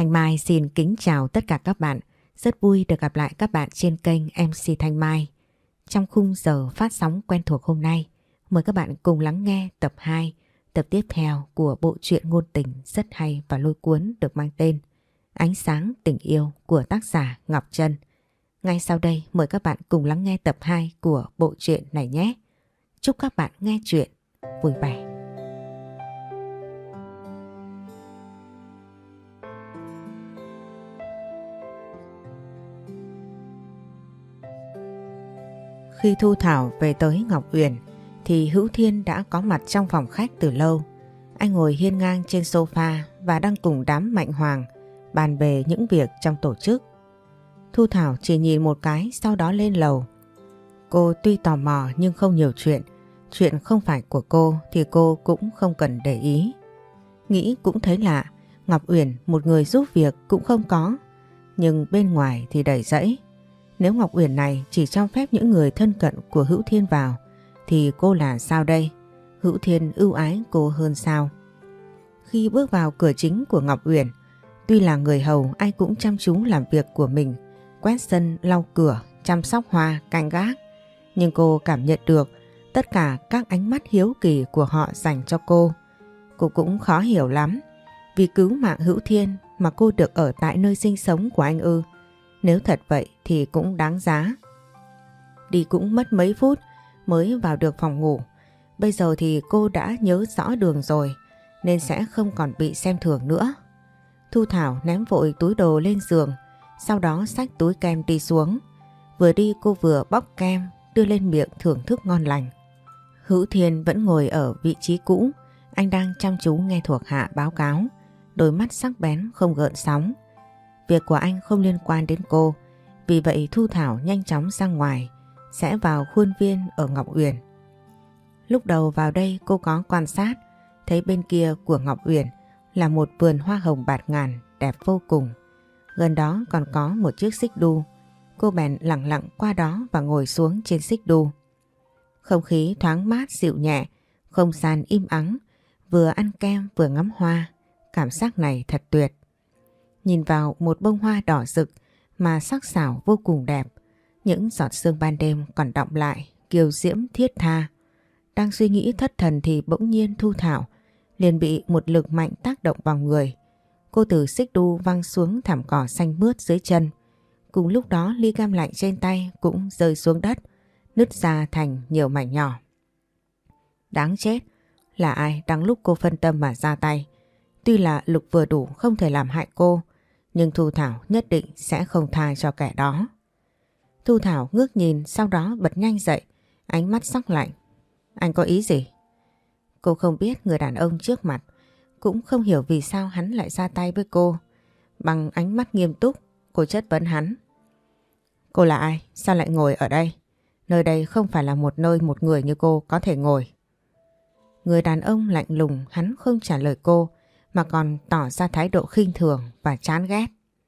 Thanh Mai xin kính chào tất cả các bạn. Rất vui được gặp lại các bạn trên kênh MC Thanh Mai. Trong khung giờ phát sóng quen thuộc hôm nay, mời các bạn cùng lắng nghe tập 2, tập tiếp theo của bộ truyện ngôn tình rất hay và lôi cuốn được mang tên Ánh sáng tình yêu của tác giả Ngọc Trân. Ngay sau đây mời các bạn cùng lắng nghe tập 2 của bộ truyện này nhé. Chúc các bạn nghe truyện vui vẻ. Khi Thu Thảo về tới Ngọc Uyển thì Hữu Thiên đã có mặt trong phòng khách từ lâu. Anh ngồi hiên ngang trên sofa và đang cùng đám Mạnh Hoàng bàn về những việc trong tổ chức. Thu Thảo chỉ nhìn một cái sau đó lên lầu. Cô tuy tò mò nhưng không nhiều chuyện. Chuyện không phải của cô thì cô cũng không cần để ý. Nghĩ cũng thấy lạ, Ngọc Uyển một người giúp việc cũng không có. Nhưng bên ngoài thì đầy rẫy. Nếu Ngọc Uyển này chỉ cho phép những người thân cận của Hữu Thiên vào thì cô là sao đây? Hữu Thiên ưu ái cô hơn sao? Khi bước vào cửa chính của Ngọc Uyển, tuy là người hầu ai cũng chăm chú làm việc của mình, quét sân, lau cửa, chăm sóc hoa, canh gác. Nhưng cô cảm nhận được tất cả các ánh mắt hiếu kỳ của họ dành cho cô. Cô cũng khó hiểu lắm. Vì cứu mạng Hữu Thiên mà cô được ở tại nơi sinh sống của anh ư? Nếu thật vậy thì cũng đáng giá. Đi cũng mất mấy phút mới vào được phòng ngủ. Bây giờ thì cô đã nhớ rõ đường rồi nên sẽ không còn bị xem thường nữa. Thu Thảo ném vội túi đồ lên giường, sau đó xách túi kem đi xuống. Vừa đi cô vừa bóc kem đưa lên miệng thưởng thức ngon lành. Hữu Thiên vẫn ngồi ở vị trí cũ, anh đang chăm chú nghe thuộc hạ báo cáo, đôi mắt sắc bén không gợn sóng. Việc của anh không liên quan đến cô, vì vậy Thu Thảo nhanh chóng ra ngoài, sẽ vào khuôn viên ở Ngọc Uyển. Lúc đầu vào đây cô có quan sát, thấy bên kia của Ngọc Uyển là một vườn hoa hồng bạt ngàn đẹp vô cùng. Gần đó còn có một chiếc xích đu. Cô bèn lặng lặng qua đó và ngồi xuống trên xích đu. Không khí thoáng mát dịu nhẹ, không gian im ắng, vừa ăn kem vừa ngắm hoa. Cảm giác này thật tuyệt. Nhìn vào một bông hoa đỏ rực mà sắc sảo vô cùng đẹp. Những giọt sương ban đêm còn đọng lại, kiều diễm thiết tha. Đang suy nghĩ thất thần thì bỗng nhiên Thu Thảo liền bị một lực mạnh tác động vào người. Cô từ xích đu văng xuống thảm cỏ xanh mướt dưới chân. Cùng lúc đó ly cam lạnh trên tay cũng rơi xuống đất, nứt ra thành nhiều mảnh nhỏ. Đáng chết, là ai đang lúc cô phân tâm mà ra tay? Tuy là lực vừa đủ không thể làm hại cô, nhưng Thu Thảo nhất định sẽ không tha cho kẻ đó. Thu Thảo ngước nhìn sau đó bật nhanh dậy, ánh mắt sắc lạnh. Anh có ý gì? Cô không biết người đàn ông trước mặt, cũng không hiểu vì sao hắn lại ra tay với cô. Bằng ánh mắt nghiêm túc, cô chất vấn hắn. Cô là ai? Sao lại ngồi ở đây? Nơi đây không phải là một nơi một người như cô có thể ngồi. Người đàn ông lạnh lùng, hắn không trả lời cô mà còn tỏ ra thái độ khinh thường và chán ghét.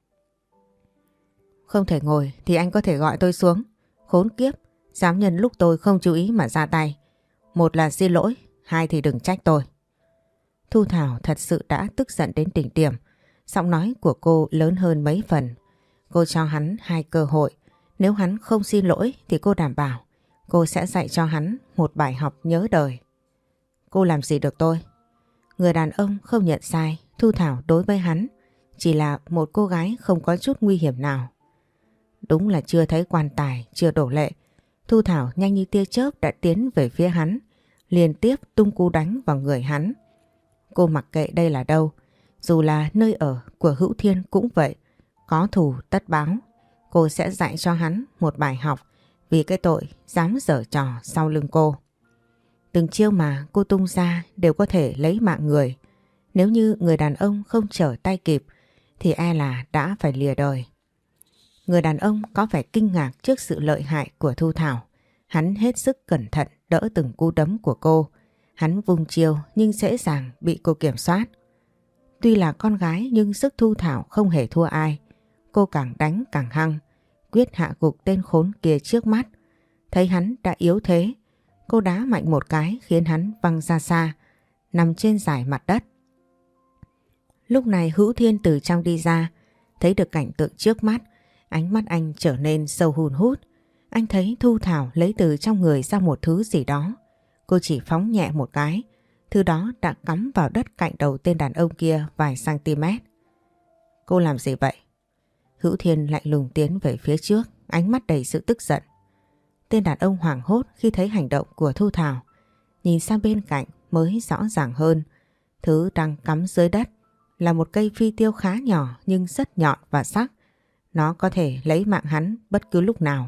Không thể ngồi thì anh có thể gọi tôi xuống. Khốn kiếp, dám nhân lúc tôi không chú ý mà ra tay. Một là xin lỗi, hai thì đừng trách tôi. Thu Thảo thật sự đã tức giận đến đỉnh điểm. Giọng nói của cô lớn hơn mấy phần. Cô cho hắn hai cơ hội. Nếu hắn không xin lỗi thì cô đảm bảo cô sẽ dạy cho hắn một bài học nhớ đời. Cô làm gì được tôi? Người đàn ông không nhận sai. Thu Thảo đối với hắn chỉ là một cô gái không có chút nguy hiểm nào. Đúng là chưa thấy quan tài, chưa đổ lệ. Thu Thảo nhanh như tia chớp đã tiến về phía hắn, liên tiếp tung cú đánh vào người hắn. Cô mặc kệ đây là đâu, dù là nơi ở của Hữu Thiên cũng vậy. Có thù tất báo. Cô sẽ dạy cho hắn một bài học vì cái tội dám giở trò sau lưng cô. Từng chiêu mà cô tung ra đều có thể lấy mạng người. Nếu như người đàn ông không trở tay kịp thì e là đã phải lìa đời. Người đàn ông có vẻ kinh ngạc trước sự lợi hại của Thu Thảo. Hắn hết sức cẩn thận đỡ từng cú đấm của cô. Hắn vung chiêu nhưng dễ dàng bị cô kiểm soát. Tuy là con gái nhưng sức Thu Thảo không hề thua ai. Cô càng đánh càng hăng, quyết hạ gục tên khốn kia trước mắt. Thấy hắn đã yếu thế, cô đá mạnh một cái khiến hắn văng ra xa, nằm trên dải mặt đất. Lúc này Hữu Thiên từ trong đi ra, thấy được cảnh tượng trước mắt, ánh mắt anh trở nên sâu hun hút. Anh thấy Thu Thảo lấy từ trong người ra một thứ gì đó. Cô chỉ phóng nhẹ một cái, thứ đó đã cắm vào đất cạnh đầu tên đàn ông kia vài cm. Cô làm gì vậy? Hữu Thiên lạnh lùng tiến về phía trước, ánh mắt đầy sự tức giận. Tên đàn ông hoảng hốt khi thấy hành động của Thu Thảo, nhìn sang bên cạnh mới rõ ràng hơn. Thứ đang cắm dưới đất là một cây phi tiêu khá nhỏ nhưng rất nhọn và sắc. Nó có thể lấy mạng hắn bất cứ lúc nào.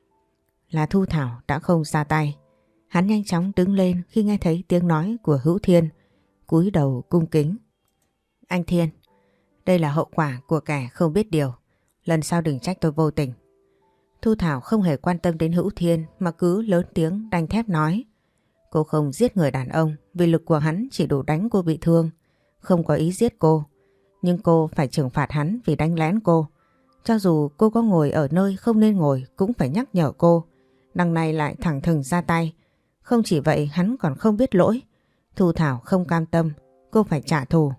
Là Thu Thảo đã không ra tay. Hắn nhanh chóng đứng lên khi nghe thấy tiếng nói của Hữu Thiên, cúi đầu cung kính. Anh Thiên, đây là hậu quả của kẻ không biết điều. Lần sau đừng trách tôi vô tình. Thu Thảo không hề quan tâm đến Hữu Thiên mà cứ lớn tiếng đanh thép nói. Cô không giết người đàn ông vì lực của hắn chỉ đủ đánh cô bị thương, không có ý giết cô. Nhưng cô phải trừng phạt hắn vì đánh lén cô. Cho dù cô có ngồi ở nơi không nên ngồi cũng phải nhắc nhở cô. Đằng này lại thẳng thừng ra tay. Không chỉ vậy hắn còn không biết lỗi. Thu Thảo không cam tâm, cô phải trả thù.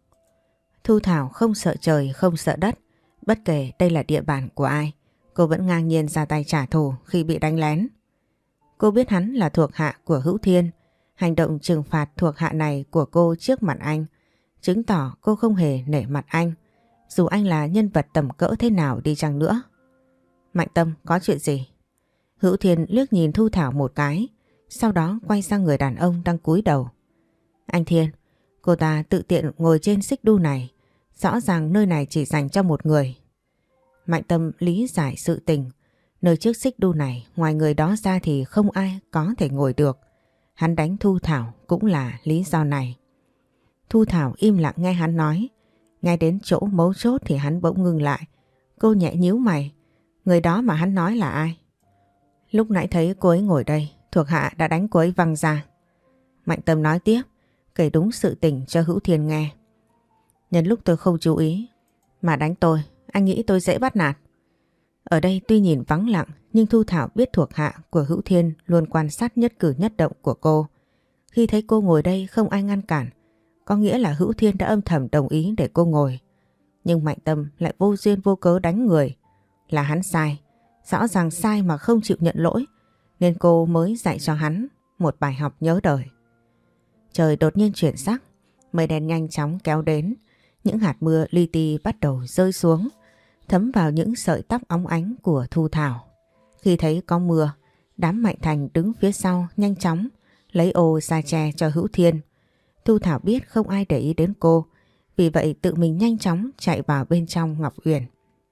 Thu Thảo không sợ trời không sợ đất. Bất kể đây là địa bàn của ai, cô vẫn ngang nhiên ra tay trả thù khi bị đánh lén. Cô biết hắn là thuộc hạ của Hữu Thiên. Hành động trừng phạt thuộc hạ này của cô trước mặt anh chứng tỏ cô không hề nể mặt anh, dù anh là nhân vật tầm cỡ thế nào đi chăng nữa. Mạnh Tâm, có chuyện gì? Hữu Thiên liếc nhìn Thu Thảo một cái, sau đó quay sang người đàn ông đang cúi đầu. Anh Thiên, cô ta tự tiện ngồi trên xích đu này, rõ ràng nơi này chỉ dành cho một người. Mạnh Tâm lý giải sự tình, nơi chiếc xích đu này ngoài người đó ra thì không ai có thể ngồi được. Hắn đánh Thu Thảo cũng là lý do này. Thu Thảo im lặng nghe hắn nói. Ngay đến chỗ mấu chốt thì hắn bỗng ngưng lại. Cô nhẹ nhíu mày. Người đó mà hắn nói là ai? Lúc nãy thấy cô ấy ngồi đây, thuộc hạ đã đánh cô ấy văng ra. Mạnh Tâm nói tiếp, kể đúng sự tình cho Hữu Thiên nghe. Nhân lúc tôi không chú ý mà đánh tôi, anh nghĩ tôi dễ bắt nạt. Ở đây tuy nhìn vắng lặng nhưng Thu Thảo biết thuộc hạ của Hữu Thiên luôn quan sát nhất cử nhất động của cô. Khi thấy cô ngồi đây không ai ngăn cản, có nghĩa là Hữu Thiên đã âm thầm đồng ý để cô ngồi. Nhưng Mạnh Tâm lại vô duyên vô cớ đánh người. Là hắn sai, rõ ràng sai mà không chịu nhận lỗi, nên cô mới dạy cho hắn một bài học nhớ đời. Trời đột nhiên chuyển sắc, mây đen nhanh chóng kéo đến, những hạt mưa li ti bắt đầu rơi xuống, thấm vào những sợi tóc óng ánh của Thu Thảo. Khi thấy có mưa, đám Mạnh Thành đứng phía sau nhanh chóng lấy ô ra che cho Hữu Thiên. Thu Thảo biết không ai để ý đến cô, vì vậy tự mình nhanh chóng chạy vào bên trong Ngọc Uyển.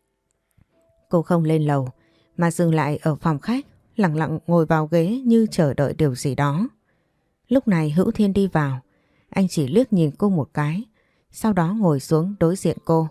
Cô không lên lầu mà dừng lại ở phòng khách, lặng lặng ngồi vào ghế như chờ đợi điều gì đó. Lúc này Hữu Thiên đi vào, anh chỉ liếc nhìn cô một cái, sau đó ngồi xuống đối diện cô.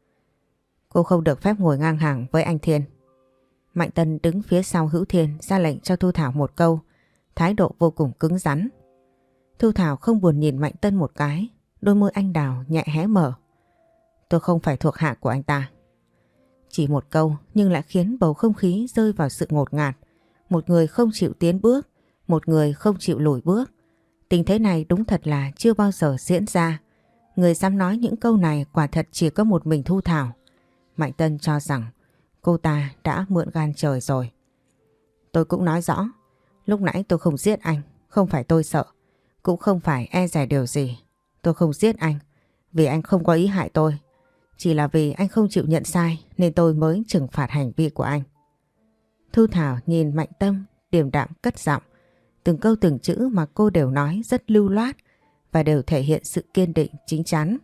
Cô không được phép ngồi ngang hàng với anh Thiên. Mạnh Tân đứng phía sau Hữu Thiên ra lệnh cho Thu Thảo một câu, thái độ vô cùng cứng rắn. Thu Thảo không buồn nhìn Mạnh Tân một cái, đôi môi anh đào nhẹ hé mở. Tôi không phải thuộc hạ của anh ta. Chỉ một câu nhưng lại khiến bầu không khí rơi vào sự ngột ngạt. Một người không chịu tiến bước, một người không chịu lùi bước. Tình thế này đúng thật là chưa bao giờ diễn ra. Người dám nói những câu này quả thật chỉ có một mình Thu Thảo. Mạnh Tân cho rằng cô ta đã mượn gan trời rồi. Tôi cũng nói rõ, lúc nãy tôi không giết anh, không phải tôi sợ, cũng không phải e dè điều gì. Tôi không giết anh vì anh không có ý hại tôi. Chỉ là vì anh không chịu nhận sai nên tôi mới trừng phạt hành vi của anh. Thu Thảo nhìn Mạnh Tâm điềm đạm cất giọng. Từng câu từng chữ mà cô đều nói rất lưu loát và đều thể hiện sự kiên định chín chắn.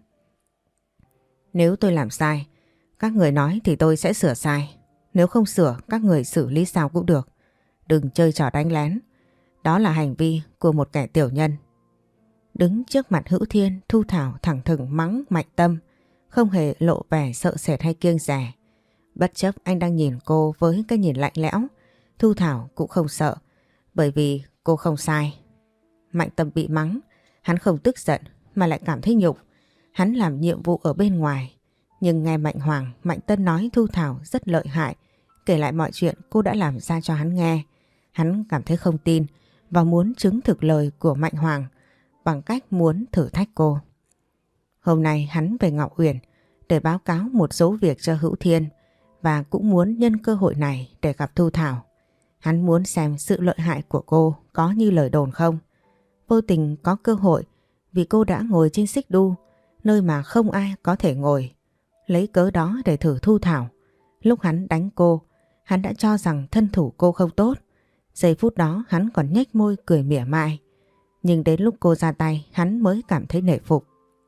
Nếu tôi làm sai, các người nói thì tôi sẽ sửa sai. Nếu không sửa, các người xử lý sao cũng được. Đừng chơi trò đánh lén. Đó là hành vi của một kẻ tiểu nhân. Đứng trước mặt Hữu Thiên, Thu Thảo thẳng thừng mắng Mạnh Tâm, không hề lộ vẻ sợ sệt hay kiêng dè. Bất chấp anh đang nhìn cô với cái nhìn lạnh lẽo, Thu Thảo cũng không sợ, bởi vì cô không sai. Mạnh Tâm bị mắng, hắn không tức giận mà lại cảm thấy nhục. Hắn làm nhiệm vụ ở bên ngoài, nhưng nghe Mạnh Hoàng, Mạnh Tân nói Thu Thảo rất lợi hại, kể lại mọi chuyện cô đã làm ra cho hắn nghe. Hắn cảm thấy không tin và muốn chứng thực lời của Mạnh Hoàng bằng cách muốn thử thách cô. Hôm nay hắn về Ngọc Uyển để báo cáo một số việc cho Hữu Thiên và cũng muốn nhân cơ hội này để gặp Thu Thảo. Hắn muốn xem sự lợi hại của cô có như lời đồn không. Vô tình có cơ hội vì cô đã ngồi trên xích đu, nơi mà không ai có thể ngồi. Lấy cớ đó để thử Thu Thảo. Lúc hắn đánh cô, hắn đã cho rằng thân thủ cô không tốt. Giây phút đó hắn còn nhếch môi cười mỉa mai. Nhưng đến lúc cô ra tay, hắn mới cảm thấy nể phục.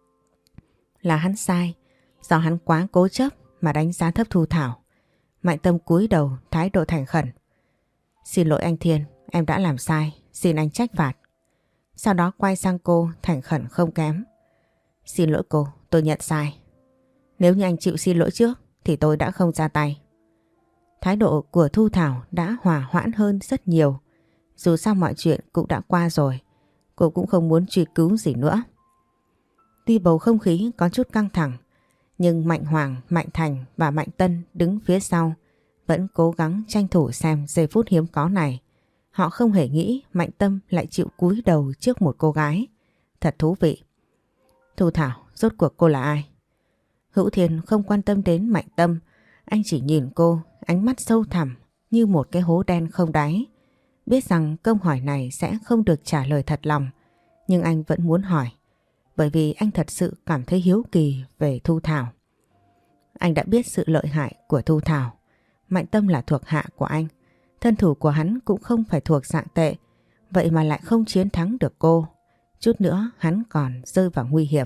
Là hắn sai, do hắn quá cố chấp mà đánh giá thấp Thu Thảo. Mạnh Tâm cúi đầu thái độ thành khẩn. Xin lỗi anh Thiên, em đã làm sai, xin anh trách phạt. Sau đó quay sang cô thành khẩn không kém. Xin lỗi cô, tôi nhận sai. Nếu như anh chịu xin lỗi trước thì tôi đã không ra tay. Thái độ của Thu Thảo đã hòa hoãn hơn rất nhiều. Dù sao mọi chuyện cũng đã qua rồi, cô cũng không muốn truy cứu gì nữa. Tuy bầu không khí có chút căng thẳng, nhưng Mạnh Hoàng, Mạnh Thành và Mạnh Tân đứng phía sau vẫn cố gắng tranh thủ xem giây phút hiếm có này. Họ không hề nghĩ Mạnh Tâm lại chịu cúi đầu trước một cô gái. Thật thú vị. Thu Thảo, rốt cuộc cô là ai? Hữu Thiên không quan tâm đến Mạnh Tâm. Anh chỉ nhìn cô, ánh mắt sâu thẳm như một cái hố đen không đáy. Biết rằng câu hỏi này sẽ không được trả lời thật lòng, nhưng anh vẫn muốn hỏi. Bởi vì anh thật sự cảm thấy hiếu kỳ về Thu Thảo. Anh đã biết sự lợi hại của Thu Thảo. Mạnh Tâm là thuộc hạ của anh. Thân thủ của hắn cũng không phải thuộc dạng tệ. Vậy mà lại không chiến thắng được cô. Chút nữa hắn còn rơi vào nguy hiểm.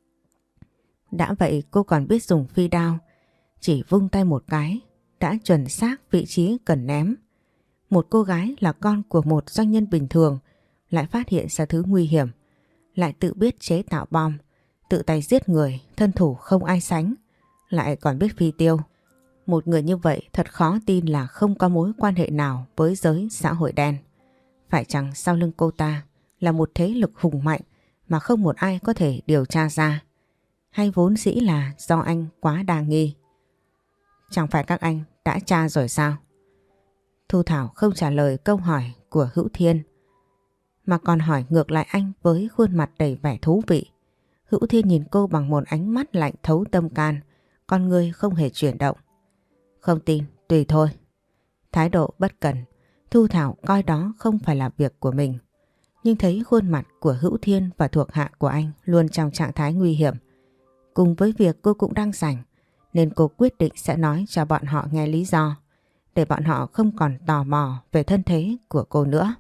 Đã vậy cô còn biết dùng phi đao. Chỉ vung tay một cái đã chuẩn xác vị trí cần ném. Một cô gái là con của một doanh nhân bình thường lại phát hiện ra thứ nguy hiểm. Lại tự biết chế tạo bom, tự tay giết người, thân thủ không ai sánh. Lại còn biết phi tiêu. Một người như vậy thật khó tin là không có mối quan hệ nào với giới xã hội đen. Phải chăng sau lưng cô ta là một thế lực hùng mạnh mà không một ai có thể điều tra ra? Hay vốn dĩ là do anh quá đa nghi? Chẳng phải các anh đã tra rồi sao? Thu Thảo không trả lời câu hỏi của Hữu Thiên, mà còn hỏi ngược lại anh với khuôn mặt đầy vẻ thú vị. Hữu Thiên nhìn cô bằng một ánh mắt lạnh thấu tâm can, con người không hề chuyển động. Không tin, tùy thôi. Thái độ bất cần, Thu Thảo coi đó không phải là việc của mình. Nhưng thấy khuôn mặt của Hữu Thiên và thuộc hạ của anh luôn trong trạng thái nguy hiểm. Cùng với việc cô cũng đang rảnh, nên cô quyết định sẽ nói cho bọn họ nghe lý do, để bọn họ không còn tò mò về thân thế của cô nữa.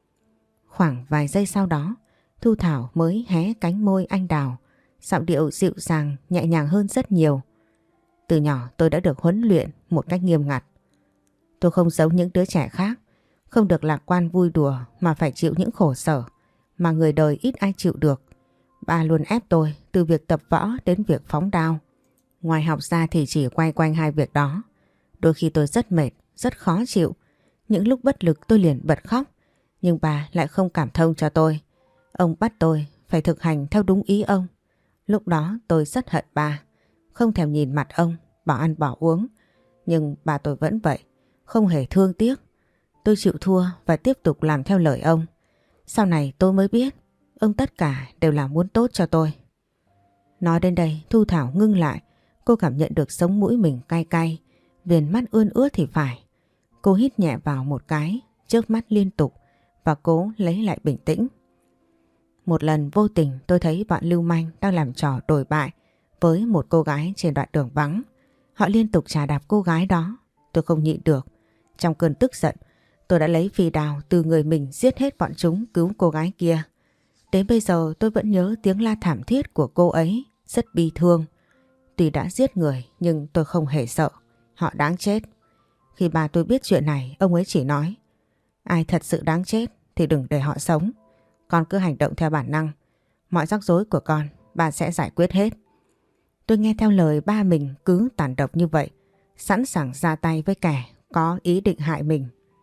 Khoảng vài giây sau đó, Thu Thảo mới hé cánh môi anh đào, giọng điệu dịu dàng, nhẹ nhàng hơn rất nhiều. Từ nhỏ tôi đã được huấn luyện một cách nghiêm ngặt. Tôi không giống những đứa trẻ khác, không được lạc quan vui đùa mà phải chịu những khổ sở mà người đời ít ai chịu được. Ba luôn ép tôi từ việc tập võ đến việc phóng đao. Ngoài học ra thì chỉ quay quanh hai việc đó. Đôi khi tôi rất mệt, rất khó chịu. Những lúc bất lực tôi liền bật khóc. Nhưng bà lại không cảm thông cho tôi. Ông bắt tôi phải thực hành theo đúng ý ông. Lúc đó tôi rất hận bà. Không thèm nhìn mặt ông, bỏ ăn bỏ uống. Nhưng bà tôi vẫn vậy, không hề thương tiếc. Tôi chịu thua và tiếp tục làm theo lời ông. Sau này tôi mới biết ông tất cả đều là muốn tốt cho tôi. Nói đến đây Thu Thảo ngưng lại. Cô cảm nhận được sống mũi mình cay cay, viền mắt ươn ướt thì phải. Cô hít nhẹ vào một cái, chớp mắt liên tục và cố lấy lại bình tĩnh. Một lần vô tình tôi thấy bọn lưu manh đang làm trò đồi bại với một cô gái trên đoạn đường vắng. Họ liên tục chà đạp cô gái đó. Tôi không nhịn được. Trong cơn tức giận, tôi đã lấy phi đao từ người mình giết hết bọn chúng cứu cô gái kia. Đến bây giờ tôi vẫn nhớ tiếng la thảm thiết của cô ấy, rất bi thương. Tuy đã giết người nhưng tôi không hề sợ. Họ đáng chết. Khi bà tôi biết chuyện này, ông ấy chỉ nói: ai thật sự đáng chết thì đừng để họ sống. Con cứ hành động theo bản năng. Mọi rắc rối của con, bà sẽ giải quyết hết. Tôi nghe theo lời ba mình cứ tàn độc như vậy, sẵn sàng ra tay với kẻ có ý định hại mình.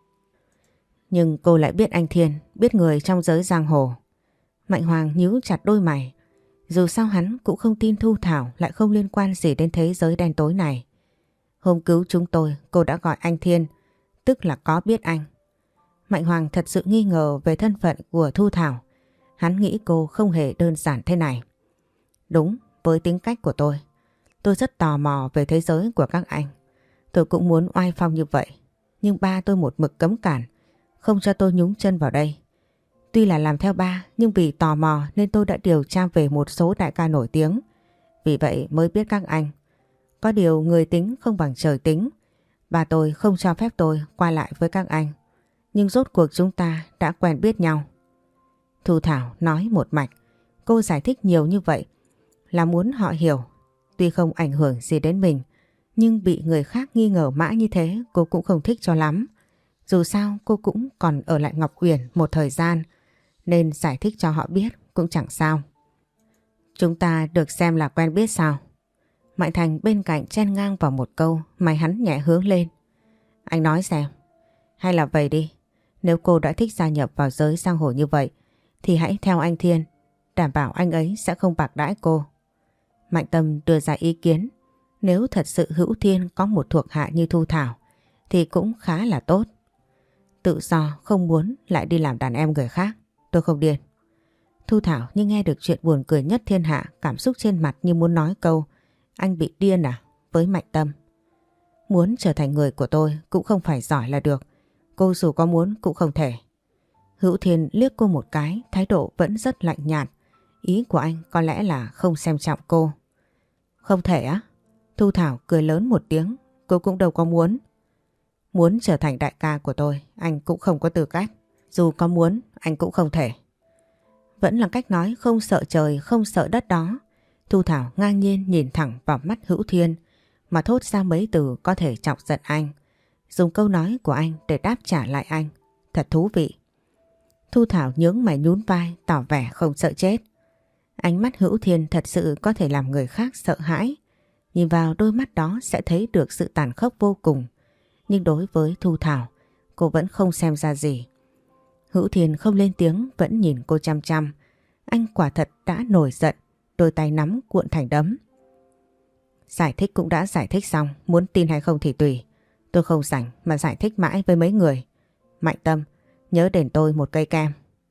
Nhưng cô lại biết anh Thiên, biết người trong giới giang hồ. Mạnh Hoàng nhíu chặt đôi mày. Dù sao hắn cũng không tin Thu Thảo lại không liên quan gì đến thế giới đen tối này. Hôm cứu chúng tôi, cô đã gọi anh Thiên, tức là có biết anh. Mạnh Hoàng thật sự nghi ngờ về thân phận của Thu Thảo. Hắn nghĩ cô không hề đơn giản thế này. Đúng, với tính cách của tôi. Tôi rất tò mò về thế giới của các anh. Tôi cũng muốn oai phong như vậy. Nhưng ba tôi một mực cấm cản, không cho tôi nhúng chân vào đây. Tuy là làm theo ba, nhưng vì tò mò nên tôi đã điều tra về một số đại ca nổi tiếng. Vì vậy mới biết các anh. Có điều người tính không bằng trời tính. Ba tôi không cho phép tôi qua lại với các anh. Nhưng rốt cuộc chúng ta đã quen biết nhau. Thu Thảo nói một mạch. Cô giải thích nhiều như vậy là muốn họ hiểu. Tuy không ảnh hưởng gì đến mình, nhưng bị người khác nghi ngờ mãi như thế cô cũng không thích cho lắm. Dù sao cô cũng còn ở lại Ngọc Uyển một thời gian, nên giải thích cho họ biết cũng chẳng sao. Chúng ta được xem là quen biết sao? Mạnh Thành bên cạnh chen ngang vào một câu, mày hắn nhẹ hướng lên. Anh nói xem. Hay là vậy đi, nếu cô đã thích gia nhập vào giới giang hồ như vậy thì hãy theo anh Thiên, đảm bảo anh ấy sẽ không bạc đãi cô. Mạnh Tâm đưa ra ý kiến, nếu thật sự Hữu Thiên có một thuộc hạ như Thu Thảo thì cũng khá là tốt. Tự do không muốn lại đi làm đàn em người khác, tôi không điên. Thu Thảo như nghe được chuyện buồn cười nhất thiên hạ, cảm xúc trên mặt như muốn nói câu anh bị điên à với Mạnh Tâm. Muốn trở thành người của tôi cũng không phải giỏi là được, cô dù có muốn cũng không thể. Hữu Thiên liếc cô một cái, thái độ vẫn rất lạnh nhạt. Ý của anh có lẽ là không xem trọng cô. Không thể á? Thu Thảo cười lớn một tiếng, cô cũng đâu có muốn. Muốn trở thành đại ca của tôi, anh cũng không có tư cách. Dù có muốn, anh cũng không thể. Vẫn là cách nói không sợ trời, không sợ đất đó. Thu Thảo ngang nhiên nhìn thẳng vào mắt Hữu Thiên mà thốt ra mấy từ có thể chọc giận anh. Dùng câu nói của anh để đáp trả lại anh. Thật thú vị. Thu Thảo nhướng mày nhún vai, tỏ vẻ không sợ chết. Ánh mắt Hữu Thiên thật sự có thể làm người khác sợ hãi. Nhìn vào đôi mắt đó sẽ thấy được sự tàn khốc vô cùng. Nhưng đối với Thu Thảo, cô vẫn không xem ra gì. Hữu Thiên không lên tiếng, vẫn nhìn cô chăm chăm. Anh quả thật đã nổi giận, đôi tay nắm cuộn thành đấm. Giải thích cũng đã giải thích xong, muốn tin hay không thì tùy. Tôi không rảnh mà giải thích mãi với mấy người. Mạnh Tâm, nhớ đền tôi một cây kem.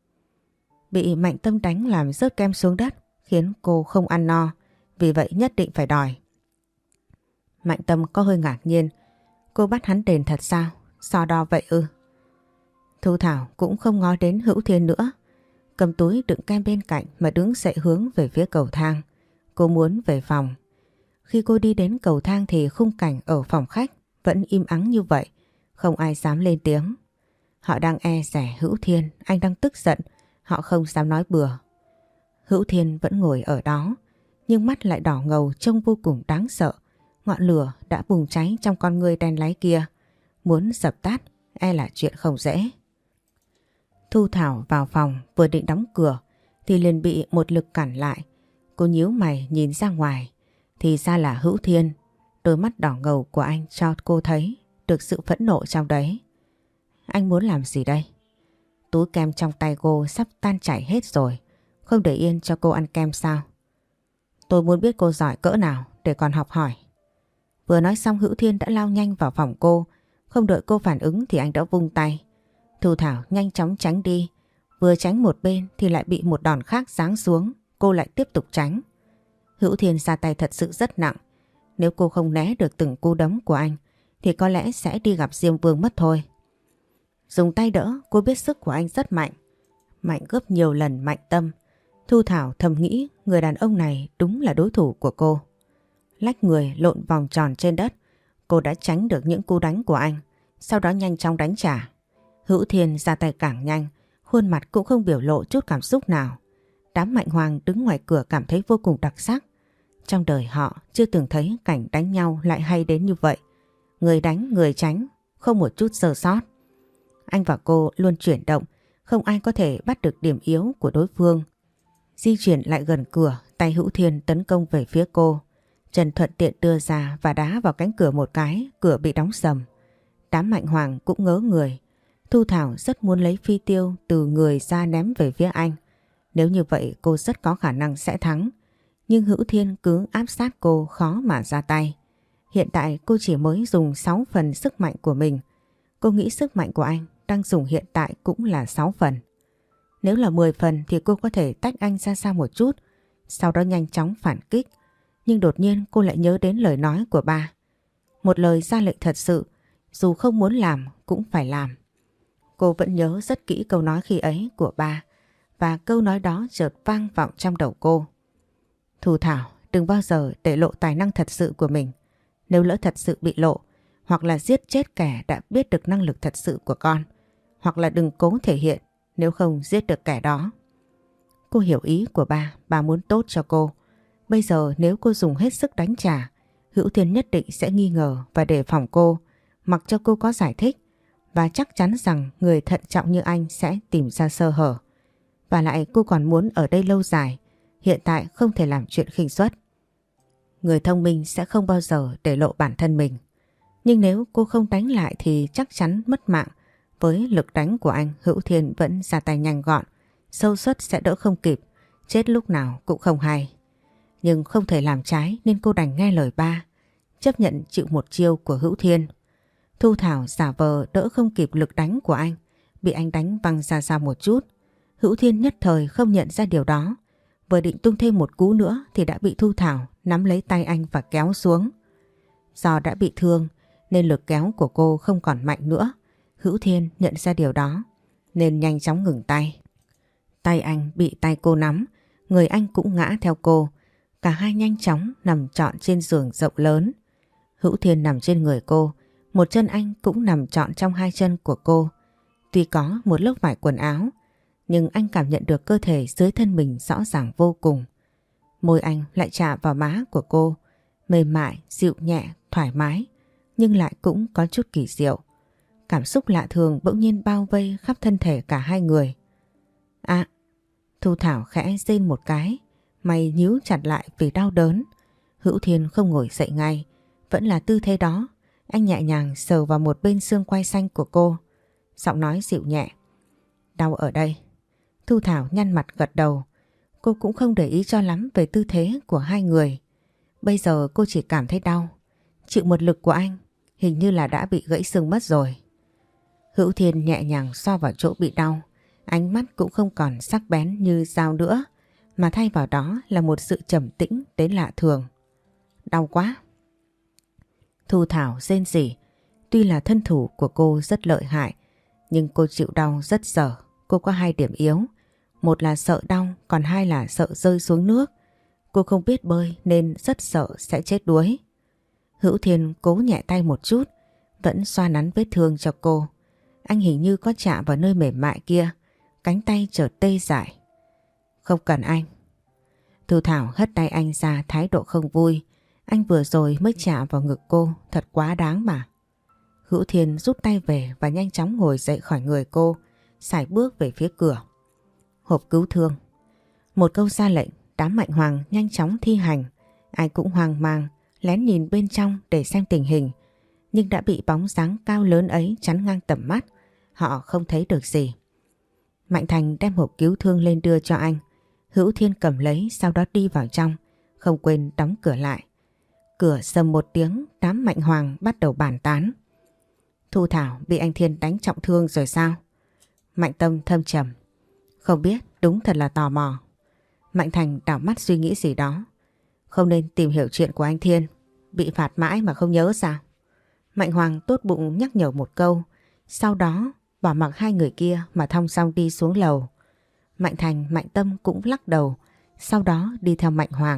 Bị Mạnh Tâm đánh làm rớt kem xuống đất, khiến cô không ăn no, vì vậy nhất định phải đòi. Mạnh Tâm có hơi ngạc nhiên, cô bắt hắn đền thật sao? So đo vậy ư? Thu Thảo cũng không ngó đến Hữu Thiên nữa, cầm túi đựng kem bên cạnh mà đứng dậy hướng về phía cầu thang. Cô muốn về phòng. Khi cô đi đến cầu thang thì khung cảnh ở phòng khách vẫn im ắng như vậy, không ai dám lên tiếng. Họ đang e dè Hữu Thiên, anh đang tức giận, họ không dám nói bừa. Hữu Thiên vẫn ngồi ở đó, nhưng mắt lại đỏ ngầu trông vô cùng đáng sợ. Ngọn lửa đã bùng cháy trong con ngươi đen láy kia, muốn dập tắt e là chuyện không dễ. Thu Thảo vào phòng vừa định đóng cửa thì liền bị một lực cản lại. Cô nhíu mày nhìn ra ngoài, thì ra là Hữu Thiên. Đôi mắt đỏ ngầu của anh cho cô thấy được sự phẫn nộ trong đấy. Anh muốn làm gì đây? Túi kem trong tay cô sắp tan chảy hết rồi, không để yên cho cô ăn kem sao? Tôi muốn biết cô giỏi cỡ nào để còn học hỏi. Vừa nói xong Hữu Thiên đã lao nhanh vào phòng cô, không đợi cô phản ứng thì anh đã vung tay. Thu Thảo nhanh chóng tránh đi, vừa tránh một bên thì lại bị một đòn khác giáng xuống, cô lại tiếp tục tránh. Hữu Thiên ra tay thật sự rất nặng, nếu cô không né được từng cú đấm của anh thì có lẽ sẽ đi gặp Diêm Vương mất thôi. Dùng tay đỡ, cô biết sức của anh rất mạnh, mạnh gấp nhiều lần Mạnh Tâm. Thu Thảo thầm nghĩ người đàn ông này đúng là đối thủ của cô. Lách người lộn vòng tròn trên đất, cô đã tránh được những cú đánh của anh, sau đó nhanh chóng đánh trả. Hữu Thiên ra tay càng nhanh, khuôn mặt cũng không biểu lộ chút cảm xúc nào. Đám Mạnh Hoàng đứng ngoài cửa cảm thấy vô cùng đặc sắc. Trong đời họ chưa từng thấy cảnh đánh nhau lại hay đến như vậy. Người đánh người tránh, không một chút sơ sót. Anh và cô luôn chuyển động, không ai có thể bắt được điểm yếu của đối phương. Di chuyển lại gần cửa, tay Hữu Thiên tấn công về phía cô. Trần thuận tiện đưa ra và đá vào cánh cửa một cái, cửa bị đóng sầm. Đám Mạnh Hoàng cũng ngớ người. Thu Thảo rất muốn lấy phi tiêu từ người ra ném về phía anh. Nếu như vậy cô rất có khả năng sẽ thắng. Nhưng Hữu Thiên cứ áp sát cô khó mà ra tay. Hiện tại cô chỉ mới dùng 6 phần sức mạnh của mình. Cô nghĩ sức mạnh của anh đang dùng hiện tại cũng là 6 phần. Nếu là 10 phần thì cô có thể tách anh ra xa một chút, sau đó nhanh chóng phản kích. Nhưng đột nhiên cô lại nhớ đến lời nói của ba. Một lời ra lệnh thật sự, dù không muốn làm cũng phải làm. Cô vẫn nhớ rất kỹ câu nói khi ấy của ba, và câu nói đó chợt vang vọng trong đầu cô. Thu Thảo, đừng bao giờ để lộ tài năng thật sự của mình. Nếu lỡ thật sự bị lộ, hoặc là giết chết kẻ đã biết được năng lực thật sự của con, hoặc là đừng cố thể hiện, nếu không giết được kẻ đó. Cô hiểu ý của ba muốn tốt cho cô. Bây giờ nếu cô dùng hết sức đánh trả, Hữu Thiên nhất định sẽ nghi ngờ và đề phòng cô, mặc cho cô có giải thích, và chắc chắn rằng người thận trọng như anh sẽ tìm ra sơ hở. Và lại cô còn muốn ở đây lâu dài, hiện tại không thể làm chuyện khinh suất. Người thông minh sẽ không bao giờ để lộ bản thân mình. Nhưng nếu cô không đánh lại thì chắc chắn mất mạng. Với lực đánh của anh, Hữu Thiên vẫn ra tay nhanh gọn, sâu suất sẽ đỡ không kịp, chết lúc nào cũng không hay. Nhưng không thể làm trái nên cô đành nghe lời ba, chấp nhận chịu một chiêu của Hữu Thiên. Thu Thảo giả vờ đỡ không kịp lực đánh của anh, bị anh đánh văng ra một chút. Hữu Thiên nhất thời không nhận ra điều đó, vừa định tung thêm một cú nữa thì đã bị Thu Thảo nắm lấy tay anh và kéo xuống. Do đã bị thương nên lực kéo của cô không còn mạnh nữa. Hữu Thiên nhận ra điều đó nên nhanh chóng ngừng tay. Tay anh bị tay cô nắm, người anh cũng ngã theo cô. Cả hai nhanh chóng nằm trọn trên giường rộng lớn. Hữu Thiên nằm trên người cô, một chân anh cũng nằm trọn trong hai chân của cô. Tuy có một lớp vải quần áo, nhưng anh cảm nhận được cơ thể dưới thân mình rõ ràng vô cùng. Môi anh lại chạm vào má của cô, mềm mại, dịu nhẹ, thoải mái, nhưng lại cũng có chút kỳ diệu. Cảm xúc lạ thường bỗng nhiên bao vây khắp thân thể cả hai người. À, Thu Thảo khẽ rên một cái, mày nhíu chặt lại vì đau đớn. Hữu Thiên không ngồi dậy ngay, vẫn là tư thế đó. Anh nhẹ nhàng sờ vào một bên xương quai xanh của cô, giọng nói dịu nhẹ. Đau ở đây. Thu Thảo nhăn mặt gật đầu. Cô cũng không để ý cho lắm về tư thế của hai người. Bây giờ cô chỉ cảm thấy đau. Chịu một lực của anh, hình như là đã bị gãy xương mất rồi. Hữu Thiên nhẹ nhàng xoa vào chỗ bị đau. Ánh mắt cũng không còn sắc bén như dao nữa, mà thay vào đó là một sự trầm tĩnh đến lạ thường. Đau quá. Thu Thảo rên rỉ. Tuy là thân thủ của cô rất lợi hại, nhưng cô chịu đau rất dở. Cô có hai điểm yếu. Một là sợ đau, còn hai là sợ rơi xuống nước. Cô không biết bơi nên rất sợ sẽ chết đuối. Hữu Thiên cố nhẹ tay một chút, vẫn xoa nắn vết thương cho cô. Anh hình như có chạm vào nơi mềm mại kia, cánh tay chợt tê dại. Không cần anh. Thu Thảo hất tay anh ra, thái độ không vui. Anh vừa rồi mới chạm vào ngực cô, thật quá đáng mà. Hữu Thiên rút tay về và nhanh chóng ngồi dậy khỏi người cô, sải bước về phía cửa. Hộp cứu thương. Một câu ra lệnh, đám Mạnh Hoàng nhanh chóng thi hành. Ai cũng hoang mang, lén nhìn bên trong để xem tình hình. Nhưng đã bị bóng dáng cao lớn ấy chắn ngang tầm mắt. Họ không thấy được gì. Mạnh Thành đem hộp cứu thương lên đưa cho anh. Hữu Thiên cầm lấy, sau đó đi vào trong, không quên đóng cửa lại. Cửa sầm một tiếng, đám Mạnh Hoàng bắt đầu bàn tán. Thu Thảo bị anh Thiên đánh trọng thương rồi sao? Mạnh Tâm thâm trầm. Không biết, đúng thật là tò mò. Mạnh Thành đảo mắt suy nghĩ gì đó. Không nên tìm hiểu chuyện của anh Thiên. Bị phạt mãi mà không nhớ sao? Mạnh Hoàng tốt bụng nhắc nhở một câu. Sau đó bỏ mặc hai người kia mà thong song đi xuống lầu. Mạnh Thành, Mạnh Tâm cũng lắc đầu, sau đó đi theo Mạnh Hoàng.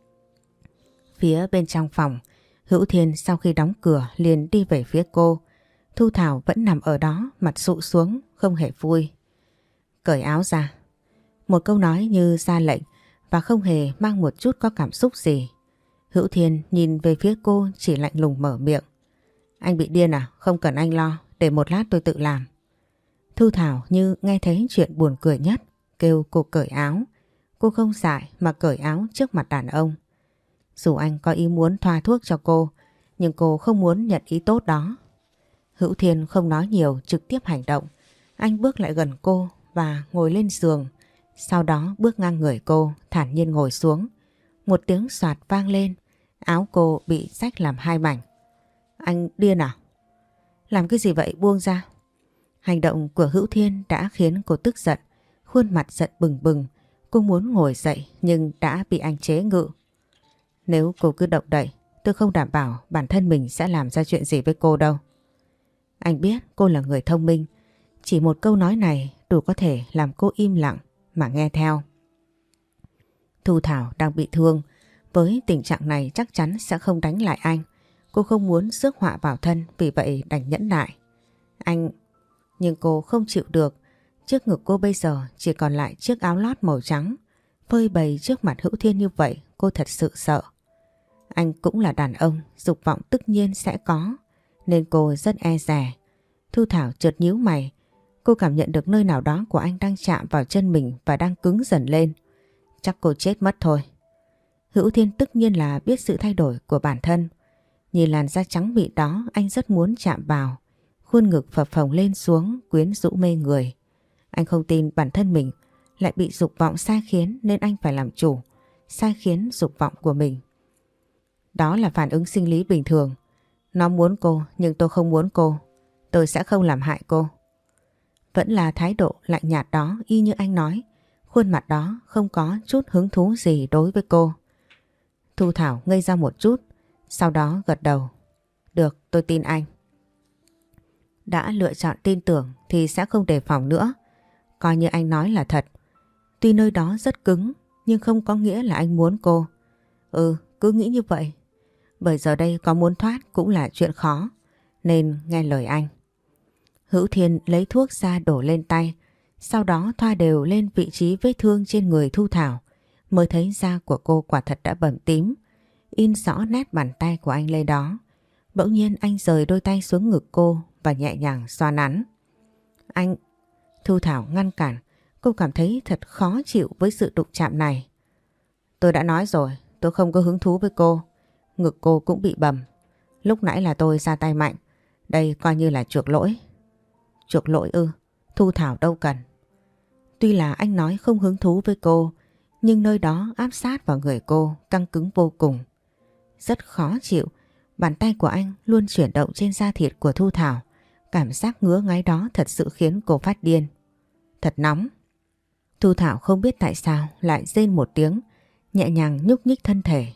Phía bên trong phòng, Hữu Thiên sau khi đóng cửa liền đi về phía cô. Thu Thảo vẫn nằm ở đó, mặt sụ xuống, không hề vui. Cởi áo ra. Một câu nói như ra lệnh và không hề mang một chút có cảm xúc gì. Hữu Thiên nhìn về phía cô, chỉ lạnh lùng mở miệng. Anh bị điên à? Không cần anh lo, để một lát tôi tự làm. Thu Thảo như nghe thấy chuyện buồn cười nhất, kêu cô cởi áo. Cô không dại mà cởi áo trước mặt đàn ông. Dù anh có ý muốn thoa thuốc cho cô, nhưng cô không muốn nhận ý tốt đó. Hữu Thiên không nói nhiều, trực tiếp hành động. Anh bước lại gần cô và ngồi lên giường. Sau đó bước ngang người cô, thản nhiên ngồi xuống. Một tiếng xoạt vang lên, áo cô bị rách làm hai mảnh. Anh điên à? Làm cái gì vậy, buông ra. Hành động của Hữu Thiên đã khiến cô tức giận, khuôn mặt giận bừng bừng. Cô muốn ngồi dậy nhưng đã bị anh chế ngự. Nếu cô cứ động đậy, tôi không đảm bảo bản thân mình sẽ làm ra chuyện gì với cô đâu. Anh biết cô là người thông minh, chỉ một câu nói này đủ có thể làm cô im lặng mà nghe theo. Thu Thảo đang bị thương, với tình trạng này chắc chắn sẽ không đánh lại anh. Cô không muốn rước họa vào thân, vì vậy đành nhẫn nại. Anh... Nhưng cô không chịu được. Trước ngực cô bây giờ chỉ còn lại chiếc áo lót màu trắng. Phơi bày trước mặt Hữu Thiên như vậy cô thật sự sợ. Anh cũng là đàn ông, dục vọng tất nhiên sẽ có, nên cô rất e dè. Thu Thảo chợt nhíu mày. Cô cảm nhận được nơi nào đó của anh đang chạm vào chân mình và đang cứng dần lên. Chắc cô chết mất thôi. Hữu Thiên tất nhiên là biết sự thay đổi của bản thân. Nhìn làn da trắng mịn đó, anh rất muốn chạm vào. Khuôn ngực phập phồng lên xuống, quyến rũ mê người. Anh không tin bản thân mình lại bị dục vọng sai khiến, nên anh phải làm chủ, sai khiến dục vọng của mình. Đó là phản ứng sinh lý bình thường. Nó muốn cô nhưng tôi không muốn cô. Tôi sẽ không làm hại cô. Vẫn là thái độ lạnh nhạt đó, y như anh nói. Khuôn mặt đó không có chút hứng thú gì đối với cô. Thu Thảo ngây ra một chút, sau đó gật đầu. Được, tôi tin anh. Đã lựa chọn tin tưởng thì sẽ không đề phòng nữa. Coi như anh nói là thật. Tuy nơi đó rất cứng, nhưng không có nghĩa là anh muốn cô. Cứ nghĩ như vậy. Bởi giờ đây có muốn thoát cũng là chuyện khó, nên nghe lời anh. Hữu Thiên lấy thuốc ra đổ lên tay, sau đó thoa đều lên vị trí vết thương trên người Thu Thảo, mới thấy da của cô quả thật đã bầm tím, in rõ nét bàn tay của anh lên đó. Bỗng nhiên anh rời đôi tay xuống ngực cô và nhẹ nhàng xoa nắn. Anh... Thu Thảo ngăn cản, cô cảm thấy thật khó chịu với sự đụng chạm này. Tôi đã nói rồi, tôi không có hứng thú với cô. Ngực cô cũng bị bầm. Lúc nãy là tôi ra tay mạnh, đây coi như là chuộc lỗi. Chuộc lỗi ư? Thu Thảo đâu cần. Tuy là anh nói không hứng thú với cô, nhưng nơi đó áp sát vào người cô căng cứng vô cùng. Rất khó chịu, bàn tay của anh luôn chuyển động trên da thịt của Thu Thảo. Cảm giác ngứa ngáy đó thật sự khiến cô phát điên. Thật nóng. Thu Thảo không biết tại sao lại rên một tiếng, nhẹ nhàng nhúc nhích thân thể.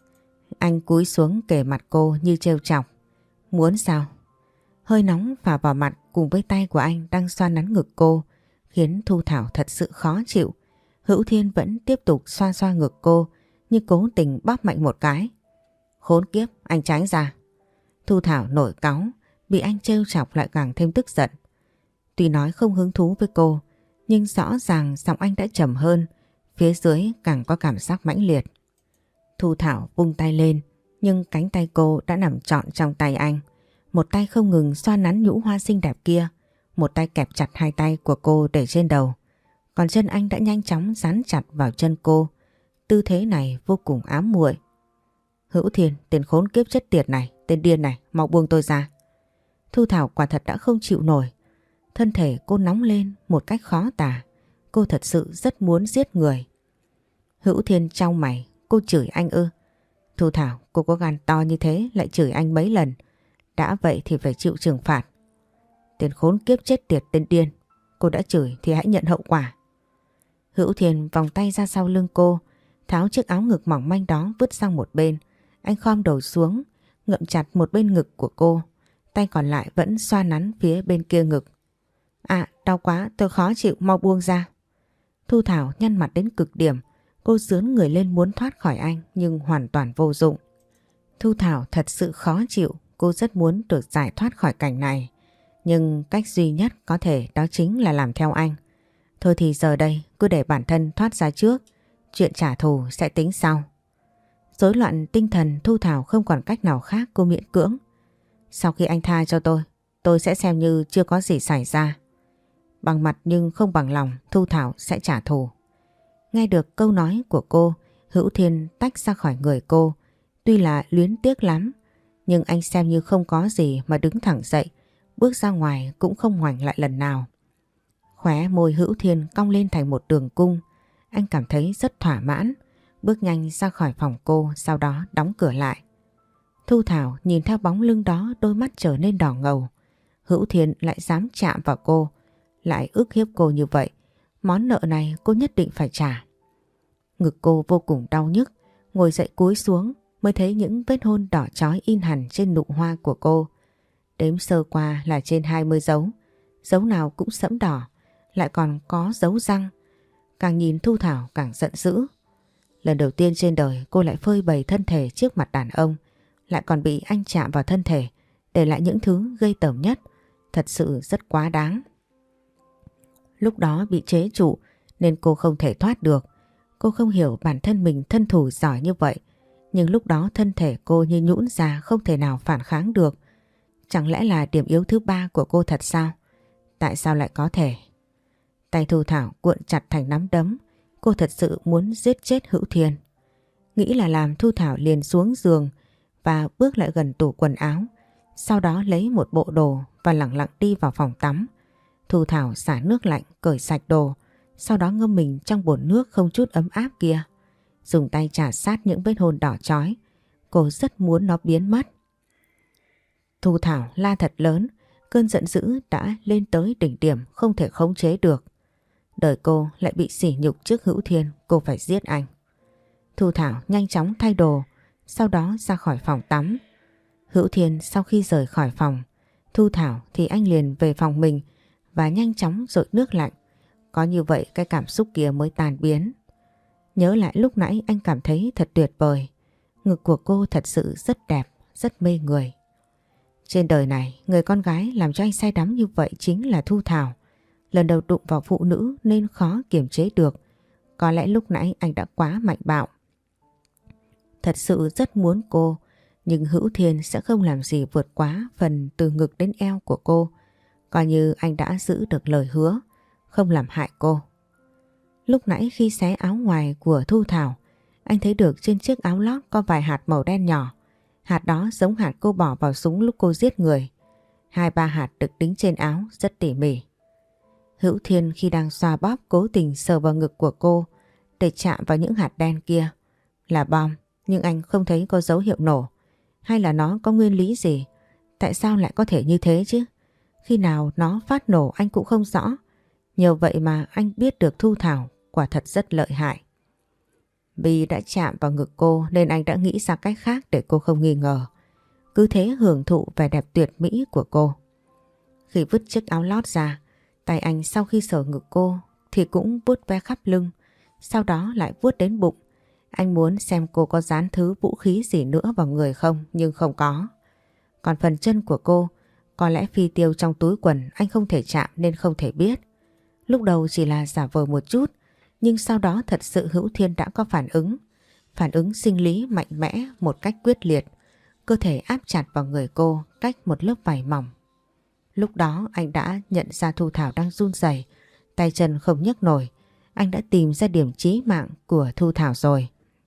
Anh cúi xuống kề mặt cô như trêu chọc. Muốn sao? Hơi nóng phả vào mặt cùng với tay của anh đang xoa nắn ngực cô, khiến Thu Thảo thật sự khó chịu. Hữu Thiên vẫn tiếp tục xoa xoa ngực cô, nhưng cố tình bóp mạnh một cái. Khốn kiếp, anh tránh ra. Thu Thảo nổi cáu, bị anh trêu chọc lại càng thêm tức giận. Tuy nói không hứng thú với cô, nhưng rõ ràng giọng anh đã trầm hơn, phía dưới càng có cảm giác mãnh liệt. Thu Thảo vung tay lên, nhưng cánh tay cô đã nằm trọn trong tay anh. Một tay không ngừng xoa nắn nhũ hoa xinh đẹp kia, một tay kẹp chặt hai tay của cô để trên đầu. Còn chân anh đã nhanh chóng dán chặt vào chân cô. Tư thế này vô cùng ám muội. Hữu Thiên, tên khốn kiếp chết tiệt này, tên điên này, mau buông tôi ra. Thu Thảo quả thật đã không chịu nổi. Thân thể cô nóng lên một cách khó tả. Cô thật sự rất muốn giết người. Hữu Thiên chau mày, cô chửi anh ư? Thu Thảo, cô có gan to như thế lại chửi anh mấy lần. Đã vậy thì phải chịu trừng phạt. Tên khốn kiếp chết tiệt, tên điên. Cô đã chửi thì hãy nhận hậu quả. Hữu Thiên vòng tay ra sau lưng cô, tháo chiếc áo ngực mỏng manh đó vứt sang một bên. Anh khom đầu xuống, ngậm chặt một bên ngực của cô. Tay còn lại vẫn xoa nắn phía bên kia ngực. À, đau quá, tôi khó chịu, mau buông ra. Thu Thảo nhăn mặt đến cực điểm. Cô dướn người lên muốn thoát khỏi anh nhưng hoàn toàn vô dụng. Thu Thảo thật sự khó chịu, cô rất muốn được giải thoát khỏi cảnh này. Nhưng cách duy nhất có thể đó chính là làm theo anh. Thôi thì giờ đây cứ để bản thân thoát ra trước, chuyện trả thù sẽ tính sau. Rối loạn tinh thần, Thu Thảo không còn cách nào khác, cô miễn cưỡng. Sau khi anh tha cho tôi sẽ xem như chưa có gì xảy ra. Bằng mặt nhưng không bằng lòng, Thu Thảo sẽ trả thù. Nghe được câu nói của cô, Hữu Thiên tách ra khỏi người cô. Tuy là luyến tiếc lắm, nhưng anh xem như không có gì mà đứng thẳng dậy, bước ra ngoài cũng không ngoảnh lại lần nào. Khóe môi Hữu Thiên cong lên thành một đường cung. Anh cảm thấy rất thỏa mãn, bước nhanh ra khỏi phòng cô, sau đó đóng cửa lại. Thu Thảo nhìn theo bóng lưng đó, đôi mắt trở nên đỏ ngầu. Hữu Thiên lại dám chạm vào cô, lại ức hiếp cô như vậy. Món nợ này cô nhất định phải trả. Ngực cô vô cùng đau nhức, ngồi dậy cúi xuống, mới thấy những vết hôn đỏ chói in hẳn trên nụ hoa của cô. Đếm sơ qua là trên 20 dấu, dấu nào cũng sẫm đỏ, lại còn có dấu răng. Càng nhìn Thu Thảo càng giận dữ. Lần đầu tiên trên đời cô lại phơi bày thân thể trước mặt đàn ông, lại còn bị anh chạm vào thân thể, để lại những thứ gây tởm nhất, thật sự rất quá đáng. Lúc đó bị chế trụ nên cô không thể thoát được. Cô không hiểu bản thân mình thân thủ giỏi như vậy, nhưng lúc đó thân thể cô như nhũn ra không thể nào phản kháng được. Chẳng lẽ là điểm yếu thứ ba của cô thật sao? Tại sao lại có thể? Tay Thu Thảo cuộn chặt thành nắm đấm, cô thật sự muốn giết chết Hữu Thiên. Nghĩ là làm, Thu Thảo liền xuống giường và bước lại gần tủ quần áo, sau đó lấy một bộ đồ và lẳng lặng đi vào phòng tắm. Thu Thảo xả nước lạnh cởi sạch đồ, sau đó ngâm mình trong bồn nước không chút ấm áp kia, dùng tay chà sát những vết hôn đỏ chói. Cô rất muốn nó biến mất. Thu Thảo la thật lớn, cơn giận dữ đã lên tới đỉnh điểm không thể khống chế được. Đời cô lại bị sỉ nhục trước Hữu Thiên, cô phải giết anh. Thu Thảo nhanh chóng thay đồ, sau đó ra khỏi phòng tắm. Hữu Thiên sau khi rời khỏi phòng Thu Thảo thì anh liền về phòng mình và nhanh chóng dội nước lạnh. Có như vậy cái cảm xúc kia mới tan biến. Nhớ lại lúc nãy anh cảm thấy thật tuyệt vời. Ngực của cô thật sự rất đẹp, rất mê người. Trên đời này, người con gái làm cho anh say đắm như vậy chính là Thu Thảo. Lần đầu đụng vào phụ nữ nên khó kiềm chế được. Có lẽ lúc nãy anh đã quá mạnh bạo. Thật sự rất muốn cô, nhưng Hữu Thiên sẽ không làm gì vượt quá phần từ ngực đến eo của cô. Coi như anh đã giữ được lời hứa, không làm hại cô. Lúc nãy khi xé áo ngoài của Thu Thảo, anh thấy được trên chiếc áo lót có vài hạt màu đen nhỏ. Hạt đó giống hạt cô bỏ vào súng lúc cô giết người. 2-3 hạt được đính trên áo rất tỉ mỉ. Hữu Thiên khi đang xoa bóp cố tình sờ vào ngực của cô để chạm vào những hạt đen kia. Là bom, nhưng anh không thấy có dấu hiệu nổ. Hay là nó có nguyên lý gì? Tại sao lại có thể như thế chứ? Khi nào nó phát nổ anh cũng không rõ. Nhờ vậy mà anh biết được Thu Thảo quả thật rất lợi hại. Vì đã chạm vào ngực cô nên anh đã nghĩ ra cách khác để cô không nghi ngờ. Cứ thế hưởng thụ vẻ đẹp tuyệt mỹ của cô. Khi vứt chiếc áo lót ra, tay anh sau khi sờ ngực cô thì cũng vuốt ve khắp lưng, sau đó lại vuốt đến bụng. Anh muốn xem cô có dán thứ vũ khí gì nữa vào người không, nhưng không có. Còn phần chân của cô, có lẽ phi tiêu trong túi quần anh không thể chạm nên không thể biết. Lúc đầu chỉ là giả vờ một chút, nhưng sau đó thật sự Hữu Thiên đã có phản ứng. Phản ứng sinh lý mạnh mẽ một cách quyết liệt. Cơ thể áp chặt vào người cô cách một lớp vải mỏng. Lúc đó anh đã nhận ra Thu Thảo đang run rẩy, tay chân không nhấc nổi. Anh đã tìm ra điểm chí mạng của Thu Thảo rồi.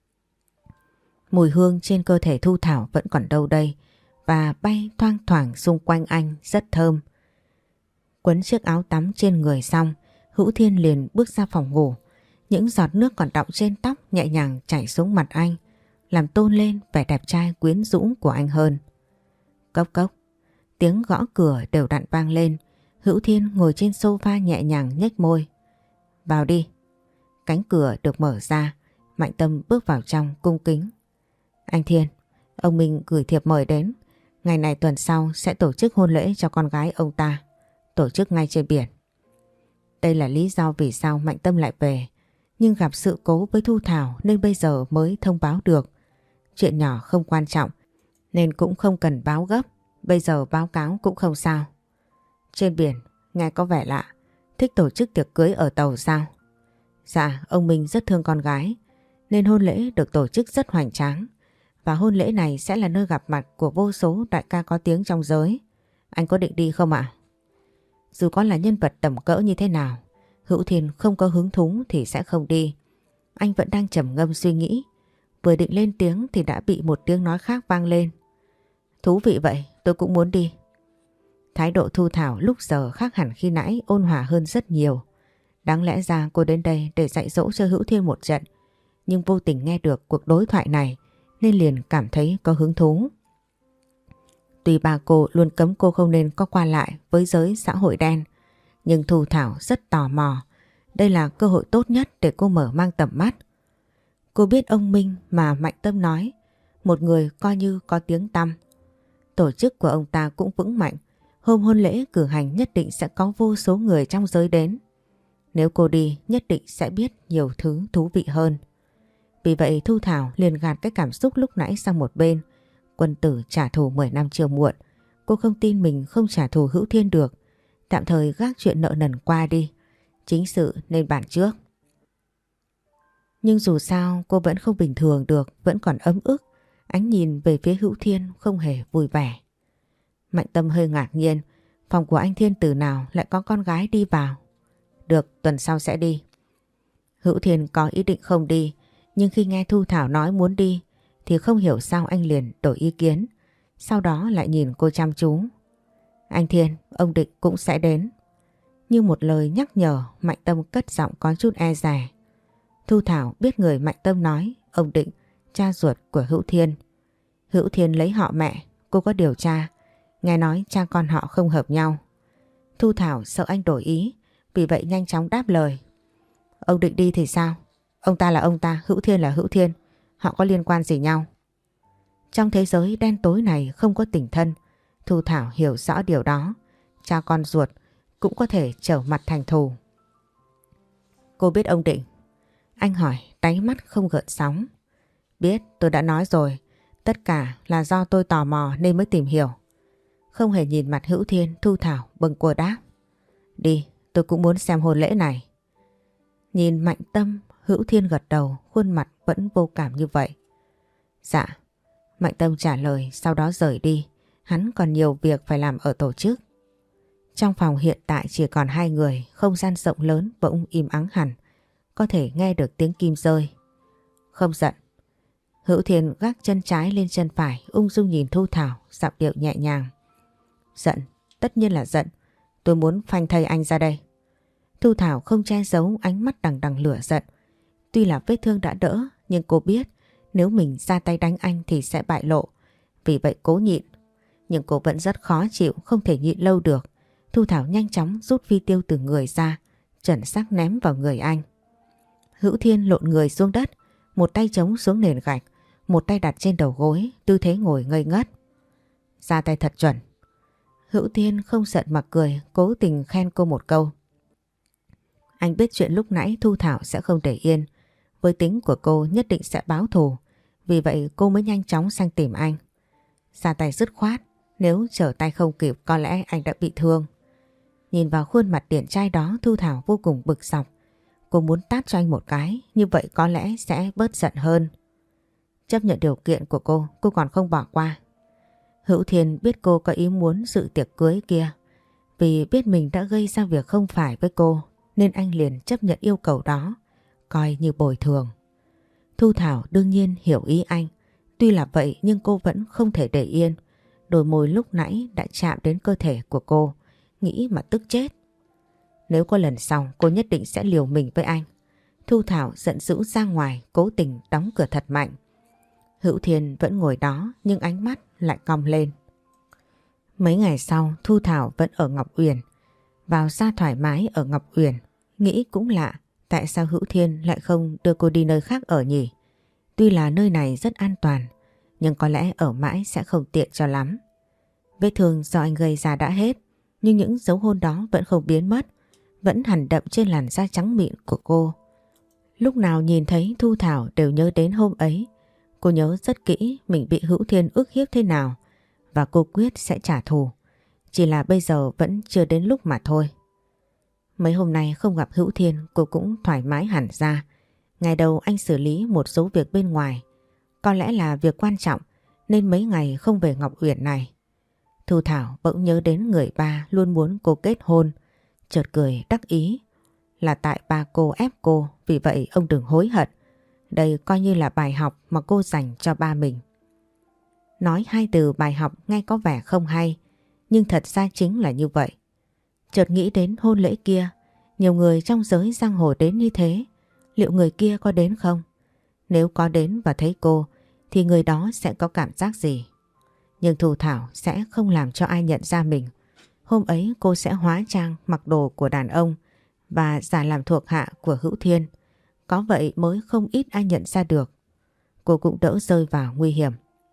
Mùi hương trên cơ thể Thu Thảo vẫn còn đâu đây và bay thoang thoảng xung quanh anh rất thơm. Quấn chiếc áo tắm trên người xong, Hữu Thiên liền bước ra phòng ngủ. Những giọt nước còn đọng trên tóc nhẹ nhàng chảy xuống mặt anh, làm tôn lên vẻ đẹp trai quyến rũ của anh hơn. Cốc cốc, tiếng gõ cửa đều đặn vang lên. Hữu Thiên ngồi trên sofa nhẹ nhàng nhếch môi. Vào đi. Cánh cửa được mở ra, Mạnh Tâm bước vào trong cung kính. Anh Thiên, ông Minh gửi thiệp mời đến. Ngày này tuần sau sẽ tổ chức hôn lễ cho con gái ông ta. Tổ chức ngay trên biển. Đây là lý do vì sao Mạnh Tâm lại về. Nhưng gặp sự cố với Thu Thảo nên bây giờ mới thông báo được. Chuyện nhỏ không quan trọng nên cũng không cần báo gấp. Bây giờ báo cáo cũng không sao. Trên biển, nghe có vẻ lạ. Thích tổ chức tiệc cưới ở tàu sao? Dạ, ông Minh rất thương con gái nên hôn lễ được tổ chức rất hoành tráng. Và hôn lễ này sẽ là nơi gặp mặt của vô số đại ca có tiếng trong giới. Anh có định đi không ạ? Dù có là nhân vật tầm cỡ như thế nào, Hữu Thiên không có hứng thú thì sẽ không đi. Anh vẫn đang trầm ngâm suy nghĩ. Vừa định lên tiếng thì đã bị một tiếng nói khác vang lên. Thú vị vậy, tôi cũng muốn đi. Thái độ Thu Thảo lúc giờ khác hẳn khi nãy, ôn hòa hơn rất nhiều. Đáng lẽ ra cô đến đây để dạy dỗ cho Hữu Thiên một trận. Nhưng vô tình nghe được cuộc đối thoại này nên liền cảm thấy có hứng thú. Tuy bà cô luôn cấm cô không nên có qua lại với giới xã hội đen, nhưng Thu Thảo rất tò mò. Đây là cơ hội tốt nhất để cô mở mang tầm mắt. Cô biết ông Minh mà Mạnh Tâm nói, một người coi như có tiếng tăm. Tổ chức của ông ta cũng vững mạnh. Hôm hôn lễ cử hành nhất định sẽ có vô số người trong giới đến. Nếu cô đi nhất định sẽ biết nhiều thứ thú vị hơn. Vì vậy Thu Thảo liền gạt cái cảm xúc lúc nãy sang một bên. Quân tử trả thù 10 năm chưa muộn. Cô không tin mình không trả thù Hữu Thiên được. Tạm thời gác chuyện nợ nần qua đi. Chính sự nên bàn trước. Nhưng dù sao cô vẫn không bình thường được, vẫn còn ấm ức. Ánh nhìn về phía Hữu Thiên không hề vui vẻ. Mạnh Tâm hơi ngạc nhiên. Phòng của anh Thiên từ nào lại có con gái đi vào? Được, tuần sau sẽ đi. Hữu Thiên có ý định không đi, nhưng khi nghe Thu Thảo nói muốn đi thì không hiểu sao anh liền đổi ý kiến. Sau đó lại nhìn cô chăm chú. Anh Thiên, ông Định cũng sẽ đến. Như một lời nhắc nhở, Mạnh Tâm cất giọng có chút e dè. Thu Thảo biết người Mạnh Tâm nói, ông Định, cha ruột của Hữu Thiên. Hữu Thiên lấy họ mẹ, cô có điều tra. Nghe nói cha con họ không hợp nhau. Thu Thảo sợ anh đổi ý, vì vậy nhanh chóng đáp lời. Ông Định đi thì sao? Ông ta là ông ta, Hữu Thiên là Hữu Thiên. Họ có liên quan gì nhau? Trong thế giới đen tối này không có tình thân. Thu Thảo hiểu rõ điều đó. Cha con ruột cũng có thể trở mặt thành thù. Cô biết ông Định? Anh hỏi, đáy mắt không gợn sóng. Biết, tôi đã nói rồi. Tất cả là do tôi tò mò nên mới tìm hiểu. Không hề nhìn mặt Hữu Thiên, Thu Thảo bâng quơ đáp. Đi, tôi cũng muốn xem hôn lễ này. Nhìn Mạnh Tâm, Hữu Thiên gật đầu, khuôn mặt vẫn vô cảm như vậy. Dạ. Mạnh Tâm trả lời, sau đó rời đi. Hắn còn nhiều việc phải làm ở tổ chức. Trong phòng hiện tại chỉ còn hai người, không gian rộng lớn bỗng im ắng hẳn. Có thể nghe được tiếng kim rơi. Không giận. Hữu Thiên gác chân trái lên chân phải, ung dung nhìn Thu Thảo, giọng điệu nhẹ nhàng. Giận, tất nhiên là giận. Tôi muốn phanh thây anh ra đây. Thu Thảo không che giấu ánh mắt đằng đằng lửa giận. Tuy là vết thương đã đỡ, nhưng cô biết nếu mình ra tay đánh anh thì sẽ bại lộ. Vì vậy cố nhịn. Nhưng cô vẫn rất khó chịu, không thể nhịn lâu được. Thu Thảo nhanh chóng rút phi tiêu từ người ra, chuẩn xác ném vào người anh. Hữu Thiên lộn người xuống đất, một tay chống xuống nền gạch, một tay đặt trên đầu gối, tư thế ngồi ngây ngất. Ra tay thật chuẩn. Hữu Thiên không giận mà cười, cố tình khen cô một câu. Anh biết chuyện lúc nãy Thu Thảo sẽ không để yên. Với tính của cô nhất định sẽ báo thù. Vì vậy cô mới nhanh chóng sang tìm anh. Ra tay dứt khoát. Nếu trở tay không kịp có lẽ anh đã bị thương. Nhìn vào khuôn mặt điển trai đó, Thu Thảo vô cùng bực dọc. Cô muốn tát cho anh một cái. Như vậy có lẽ sẽ bớt giận hơn. Chấp nhận điều kiện của cô còn không bỏ qua. Hữu Thiên biết cô có ý muốn dự tiệc cưới kia. Vì biết mình đã gây ra việc không phải với cô, nên anh liền chấp nhận yêu cầu đó, coi như bồi thường. Thu Thảo đương nhiên hiểu ý anh. Tuy là vậy nhưng cô vẫn không thể để yên. Đôi môi lúc nãy đã chạm đến cơ thể của cô, nghĩ mà tức chết. Nếu có lần sau cô nhất định sẽ liều mình với anh. Thu Thảo giận dữ ra ngoài, cố tình đóng cửa thật mạnh. Hữu Thiên vẫn ngồi đó nhưng ánh mắt lại cong lên. Mấy ngày sau Thu Thảo vẫn ở Ngọc Uyển. Vào ra thoải mái ở Ngọc Uyển. Nghĩ cũng lạ, tại sao Hữu Thiên lại không đưa cô đi nơi khác ở nhỉ? Tuy là nơi này rất an toàn, nhưng có lẽ ở mãi sẽ không tiện cho lắm. Vết thương do anh gây ra đã hết, nhưng những dấu hôn đó vẫn không biến mất, vẫn hằn đậm trên làn da trắng mịn của cô. Lúc nào nhìn thấy Thu Thảo đều nhớ đến hôm ấy. Cô nhớ rất kỹ mình bị Hữu Thiên ức hiếp thế nào, và cô quyết sẽ trả thù. Chỉ là bây giờ vẫn chưa đến lúc mà thôi. Mấy hôm nay không gặp Hữu Thiên, cô cũng thoải mái hẳn ra. Ngày đầu anh xử lý một số việc bên ngoài. Có lẽ là việc quan trọng nên mấy ngày không về Ngọc Uyển này. Thu Thảo bỗng nhớ đến người ba luôn muốn cô kết hôn. Chợt cười đắc ý. Là tại ba cô ép cô, vì vậy ông đừng hối hận. Đây coi như là bài học mà cô dành cho ba mình. Nói hai từ bài học nghe có vẻ không hay, nhưng thật ra chính là như vậy. Chợt nghĩ đến hôn lễ kia, nhiều người trong giới giang hồ đến như thế, liệu người kia có đến không? Nếu có đến và thấy cô, thì người đó sẽ có cảm giác gì? Nhưng Thu Thảo sẽ không làm cho ai nhận ra mình. Hôm ấy cô sẽ hóa trang mặc đồ của đàn ông và giả làm thuộc hạ của Hữu Thiên. Có vậy mới không ít ai nhận ra được. Cô cũng đỡ rơi vào nguy hiểm.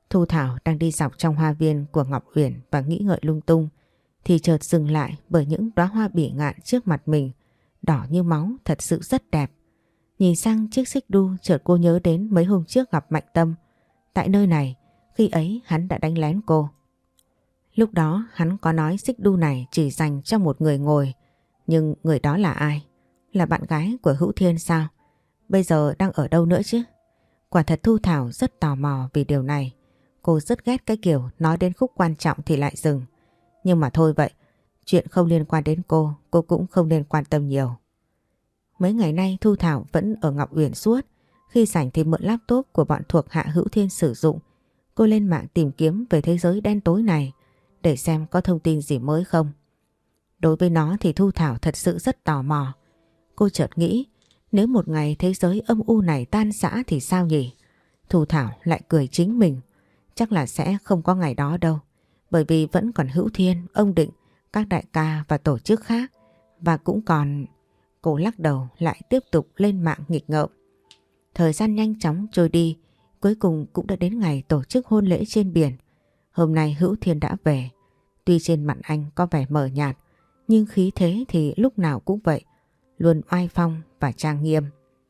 Thu Thảo đang đi dọc trong hoa viên của Ngọc Uyển và nghĩ ngợi lung tung thì chợt dừng lại bởi những đóa hoa bỉ ngạn trước mặt mình, đỏ như máu, thật sự rất đẹp. Nhìn sang chiếc xích đu, chợt cô nhớ đến mấy hôm trước gặp Mạnh Tâm. Tại nơi này, khi ấy hắn đã đánh lén cô. Lúc đó hắn có nói xích đu này chỉ dành cho một người ngồi, nhưng người đó là ai? Là bạn gái của Hữu Thiên sao? Bây giờ đang ở đâu nữa chứ? Quả thật Thu Thảo rất tò mò vì điều này. Cô rất ghét cái kiểu nói đến khúc quan trọng thì lại dừng. Nhưng mà thôi vậy, chuyện không liên quan đến cô cũng không nên quan tâm nhiều. Mấy ngày nay Thu Thảo vẫn ở Ngọc Uyển suốt. Khi rảnh thì mượn laptop của bọn thuộc hạ Hữu Thiên sử dụng. Cô lên mạng tìm kiếm về thế giới đen tối này để xem có thông tin gì mới không. Đối với nó thì Thu Thảo thật sự rất tò mò. Cô chợt nghĩ, nếu một ngày thế giới âm u này tan rã thì sao nhỉ? Thu Thảo lại cười chính mình. Chắc là sẽ không có ngày đó đâu. Bởi vì vẫn còn Hữu Thiên, ông Định, các đại ca và tổ chức khác. Và cũng còn... Cô lắc đầu lại tiếp tục lên mạng nghịch ngợm. Thời gian nhanh chóng trôi đi. Cuối cùng cũng đã đến ngày tổ chức hôn lễ trên biển. Hôm nay Hữu Thiên đã về. Tuy trên mặt anh có vẻ mờ nhạt, nhưng khí thế thì lúc nào cũng vậy. Luôn oai phong và trang nghiêm.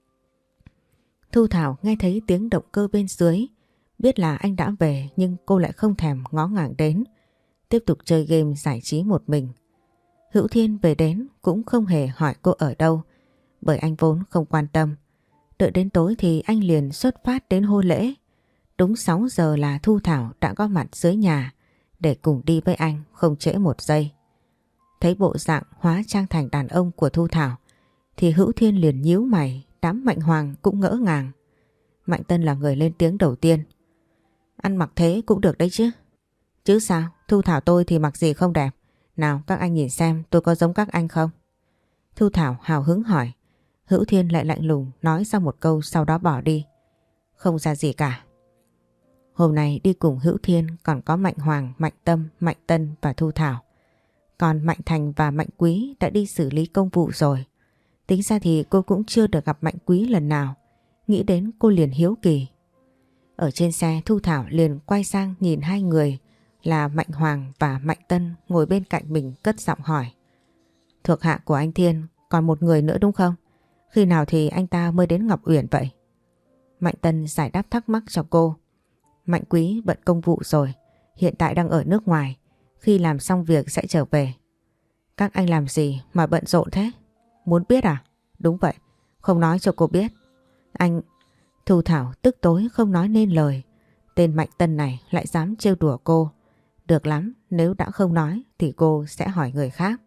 Thu Thảo nghe thấy tiếng động cơ bên dưới. Biết là anh đã về nhưng cô lại không thèm ngó ngàng đến. Tiếp tục chơi game giải trí một mình. Hữu Thiên về đến cũng không hề hỏi cô ở đâu, bởi anh vốn không quan tâm. Đợi đến tối thì anh liền xuất phát đến hôn lễ. Đúng 6 giờ là Thu Thảo đã có mặt dưới nhà để cùng đi với anh, không trễ một giây. Thấy bộ dạng hóa trang thành đàn ông của Thu Thảo thì Hữu Thiên liền nhíu mày, đám Mạnh Hoàng cũng ngỡ ngàng. Mạnh Tân là người lên tiếng đầu tiên. Ăn mặc thế cũng được đấy chứ. Chứ sao, Thu Thảo tôi thì mặc gì không đẹp. Nào các anh nhìn xem tôi có giống các anh không? Thu Thảo hào hứng hỏi. Hữu Thiên lại lạnh lùng nói ra một câu sau đó bỏ đi. Không ra gì cả. Hôm nay đi cùng Hữu Thiên còn có Mạnh Hoàng, Mạnh Tâm, Mạnh Tân và Thu Thảo. Còn Mạnh Thành và Mạnh Quý đã đi xử lý công vụ rồi. Tính ra thì cô cũng chưa được gặp Mạnh Quý lần nào. Nghĩ đến cô liền hiếu kỳ. Ở trên xe Thu Thảo liền quay sang nhìn hai người là Mạnh Hoàng và Mạnh Tân ngồi bên cạnh mình, cất giọng hỏi. Thuộc hạ của anh Thiên còn một người nữa đúng không? Khi nào thì anh ta mới đến Ngọc Uyển vậy? Mạnh Tân giải đáp thắc mắc cho cô. Mạnh Quý bận công vụ rồi, hiện tại đang ở nước ngoài, khi làm xong việc sẽ trở về. Các anh làm gì mà bận rộn thế? Muốn biết à? Đúng vậy, không nói cho cô biết. Anh... Thu Thảo tức tối không nói nên lời. Tên Mạnh Tân này lại dám trêu đùa cô. Được lắm, nếu đã không nói thì cô sẽ hỏi người khác.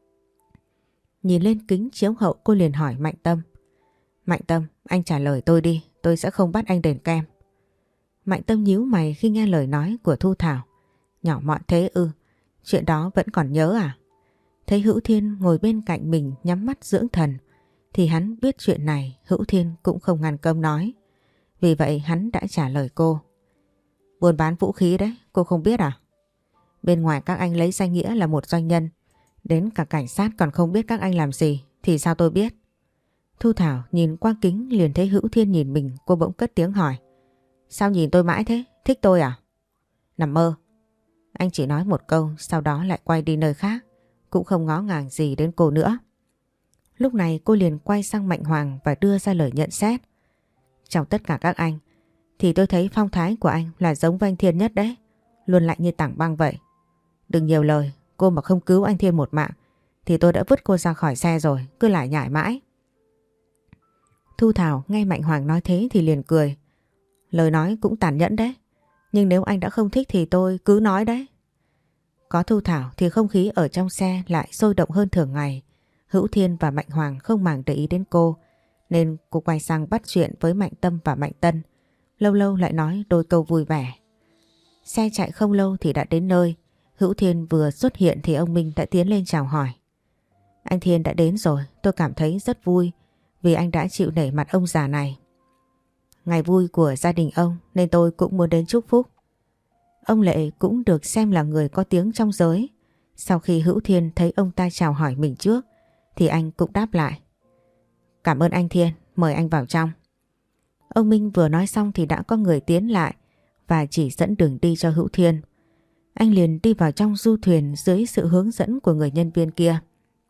Nhìn lên kính chiếu hậu cô liền hỏi Mạnh Tâm. Mạnh Tâm, anh trả lời tôi đi, tôi sẽ không bắt anh đền kem. Mạnh Tâm nhíu mày khi nghe lời nói của Thu Thảo. Nhỏ mọn thế ư? Chuyện đó vẫn còn nhớ à? Thấy Hữu Thiên ngồi bên cạnh mình nhắm mắt dưỡng thần thì hắn biết chuyện này Hữu Thiên cũng không ngăn cơm nói. Vì vậy hắn đã trả lời cô. Buôn bán vũ khí đấy, cô không biết à? Bên ngoài các anh lấy danh nghĩa là một doanh nhân, đến cả cảnh sát còn không biết các anh làm gì thì sao tôi biết? Thu Thảo nhìn qua kính liền thấy Hữu Thiên nhìn mình, cô bỗng cất tiếng hỏi. Sao nhìn tôi mãi thế? Thích tôi à? Nằm mơ. Anh chỉ nói một câu sau đó lại quay đi nơi khác, cũng không ngó ngàng gì đến cô nữa. Lúc này cô liền quay sang Mạnh Hoàng và đưa ra lời nhận xét. Trong tất cả các anh thì tôi thấy phong thái của anh là giống với anh Thiên nhất đấy. Luôn lạnh như tảng băng vậy. Đừng nhiều lời, cô mà không cứu anh Thiên một mạng thì tôi đã vứt cô ra khỏi xe rồi, cứ lại nhải mãi. Thu Thảo nghe Mạnh Hoàng nói thế thì liền cười. Lời nói cũng tàn nhẫn đấy, nhưng nếu anh đã không thích thì tôi cứ nói đấy. Có Thu Thảo thì không khí ở trong xe lại sôi động hơn thường ngày. Hữu Thiên và Mạnh Hoàng không màng để ý đến cô, nên cô quay sang bắt chuyện với Mạnh Tâm và Mạnh Tân. Lâu lâu lại nói đôi câu vui vẻ. Xe chạy không lâu thì đã đến nơi. Hữu Thiên vừa xuất hiện thì ông Minh đã tiến lên chào hỏi. Anh Thiên đã đến rồi, tôi cảm thấy rất vui vì anh đã chịu nể mặt ông già này. Ngày vui của gia đình ông nên tôi cũng muốn đến chúc phúc. Ông Lệ cũng được xem là người có tiếng trong giới. Sau khi Hữu Thiên thấy ông ta chào hỏi mình trước thì anh cũng đáp lại. Cảm ơn anh Thiên, mời anh vào trong. Ông Minh vừa nói xong thì đã có người tiến lại và chỉ dẫn đường đi cho Hữu Thiên. Anh liền đi vào trong du thuyền dưới sự hướng dẫn của người nhân viên kia.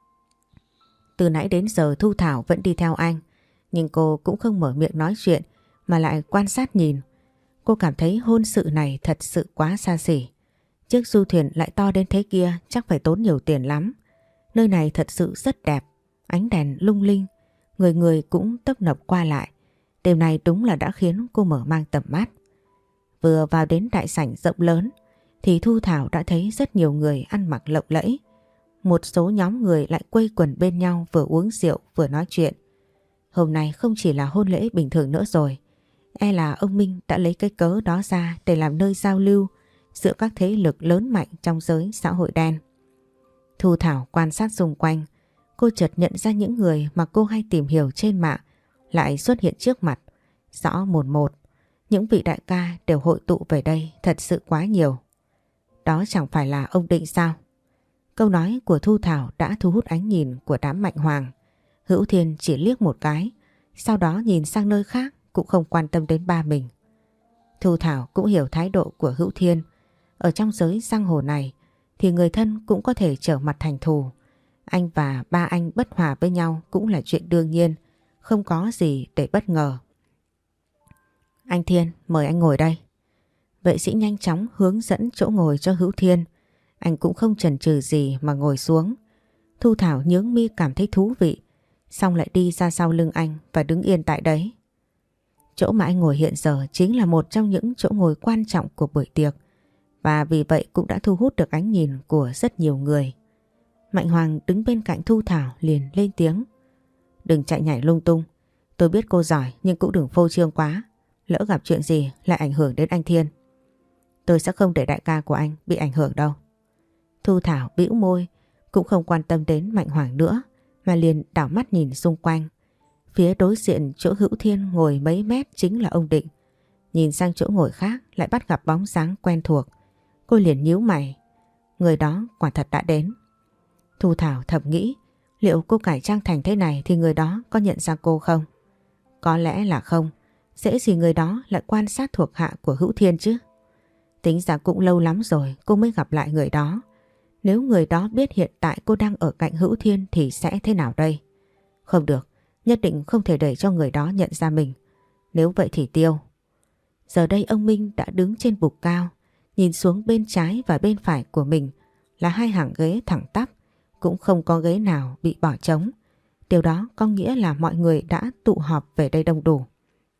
Từ nãy đến giờ Thu Thảo vẫn đi theo anh, nhưng cô cũng không mở miệng nói chuyện mà lại quan sát nhìn. Cô cảm thấy hôn sự này thật sự quá xa xỉ. Chiếc du thuyền lại to đến thế kia chắc phải tốn nhiều tiền lắm. Nơi này thật sự rất đẹp, ánh đèn lung linh, người người cũng tấp nập qua lại. Điều này đúng là đã khiến cô mở mang tầm mắt. Vừa vào đến đại sảnh rộng lớn thì Thu Thảo đã thấy rất nhiều người ăn mặc lộng lẫy. Một số nhóm người lại quây quần bên nhau vừa uống rượu vừa nói chuyện. Hôm nay không chỉ là hôn lễ bình thường nữa rồi. E là ông Minh đã lấy cái cớ đó ra để làm nơi giao lưu giữa các thế lực lớn mạnh trong giới xã hội đen. Thu Thảo quan sát xung quanh, cô chợt nhận ra những người mà cô hay tìm hiểu trên mạng lại xuất hiện trước mặt, rõ một một. Những vị đại ca đều hội tụ về đây thật sự quá nhiều. Đó chẳng phải là ông Định sao? Câu nói của Thu Thảo đã thu hút ánh nhìn của đám Mạnh Hoàng. Hữu Thiên chỉ liếc một cái, sau đó nhìn sang nơi khác cũng không quan tâm đến ba mình. Thu Thảo cũng hiểu thái độ của Hữu Thiên. Ở trong giới giang hồ này thì người thân cũng có thể trở mặt thành thù. Anh và ba anh bất hòa với nhau cũng là chuyện đương nhiên, không có gì để bất ngờ. Anh Thiên, mời anh ngồi đây. Vệ sĩ nhanh chóng hướng dẫn chỗ ngồi cho Hữu Thiên. Anh cũng không chần chừ gì mà ngồi xuống. Thu Thảo nhướng mi cảm thấy thú vị, xong lại đi ra sau lưng anh và đứng yên tại đấy. Chỗ mà anh ngồi hiện giờ chính là một trong những chỗ ngồi quan trọng của buổi tiệc, và vì vậy cũng đã thu hút được ánh nhìn của rất nhiều người. Mạnh Hoàng đứng bên cạnh Thu Thảo liền lên tiếng. Đừng chạy nhảy lung tung. Tôi biết cô giỏi nhưng cũng đừng phô trương quá. Lỡ gặp chuyện gì lại ảnh hưởng đến anh Thiên. Tôi sẽ không để đại ca của anh bị ảnh hưởng đâu. Thu Thảo bĩu môi, cũng không quan tâm đến Mạnh Hoàng nữa mà liền đảo mắt nhìn xung quanh. Phía đối diện chỗ Hữu Thiên ngồi mấy mét chính là ông Định. Nhìn sang chỗ ngồi khác lại bắt gặp bóng dáng quen thuộc. Cô liền nhíu mày. Người đó quả thật đã đến. Thu Thảo thầm nghĩ, liệu cô cải trang thành thế này thì người đó có nhận ra cô không? Có lẽ là không. Dễ gì người đó lại quan sát thuộc hạ của Hữu Thiên chứ. Tính ra cũng lâu lắm rồi cô mới gặp lại người đó. Nếu người đó biết hiện tại cô đang ở cạnh Hữu Thiên thì sẽ thế nào đây? Không được, nhất định không thể để cho người đó nhận ra mình. Nếu vậy thì tiêu. Giờ đây ông Minh đã đứng trên bục cao, nhìn xuống bên trái và bên phải của mình là hai hàng ghế thẳng tắp, cũng không có ghế nào bị bỏ trống. Điều đó có nghĩa là mọi người đã tụ họp về đây đông đủ.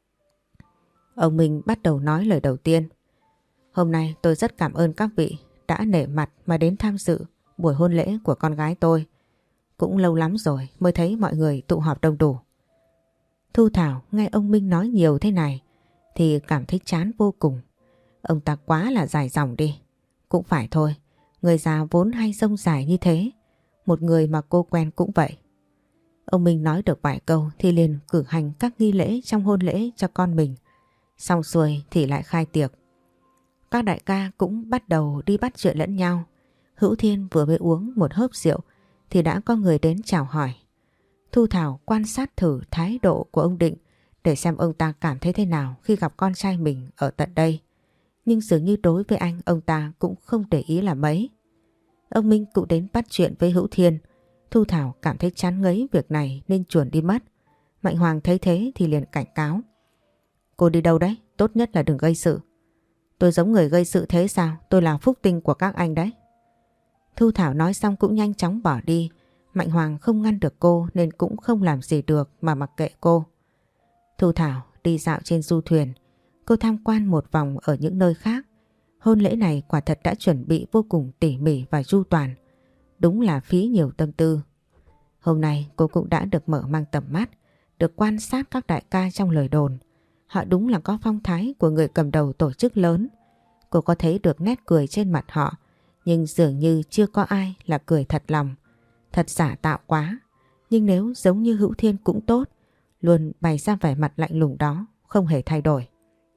Ông Minh bắt đầu nói lời đầu tiên. Hôm nay tôi rất cảm ơn các vị đã nể mặt mà đến tham dự buổi hôn lễ của con gái tôi. Cũng lâu lắm rồi mới thấy mọi người tụ họp đông đủ. Thu Thảo nghe ông Minh nói nhiều thế này thì cảm thấy chán vô cùng. Ông ta quá là dài dòng đi. Cũng phải thôi, người già vốn hay rông dài như thế. Một người mà cô quen cũng vậy. Ông Minh nói được vài câu thì liền cử hành các nghi lễ trong hôn lễ cho con mình. Xong xuôi thì lại khai tiệc. Các đại ca cũng bắt đầu đi bắt chuyện lẫn nhau. Hữu Thiên vừa mới uống một hớp rượu thì đã có người đến chào hỏi. Thu Thảo quan sát thử thái độ của ông Định để xem ông ta cảm thấy thế nào khi gặp con trai mình ở tận đây. Nhưng dường như đối với anh, ông ta cũng không để ý là mấy. Ông Minh cũng đến bắt chuyện với Hữu Thiên. Thu Thảo cảm thấy chán ngấy việc này nên chuồn đi mất. Mạnh Hoàng thấy thế thì liền cảnh cáo. Cô đi đâu đấy? Tốt nhất là đừng gây sự. Tôi giống người gây sự thế sao? Tôi là phúc tinh của các anh đấy. Thu Thảo nói xong cũng nhanh chóng bỏ đi. Mạnh Hoàng không ngăn được cô nên cũng không làm gì được mà mặc kệ cô. Thu Thảo đi dạo trên du thuyền. Cô tham quan một vòng ở những nơi khác. Hôn lễ này quả thật đã chuẩn bị vô cùng tỉ mỉ và chu toàn. Đúng là phí nhiều tâm tư. Hôm nay cô cũng đã được mở mang tầm mắt, được quan sát các đại ca trong lời đồn. Họ đúng là có phong thái của người cầm đầu tổ chức lớn. Cô có thấy được nét cười trên mặt họ, nhưng dường như chưa có ai là cười thật lòng. Thật giả tạo quá. Nhưng nếu giống như Hữu Thiên cũng tốt, luôn bày ra vẻ mặt lạnh lùng đó, không hề thay đổi.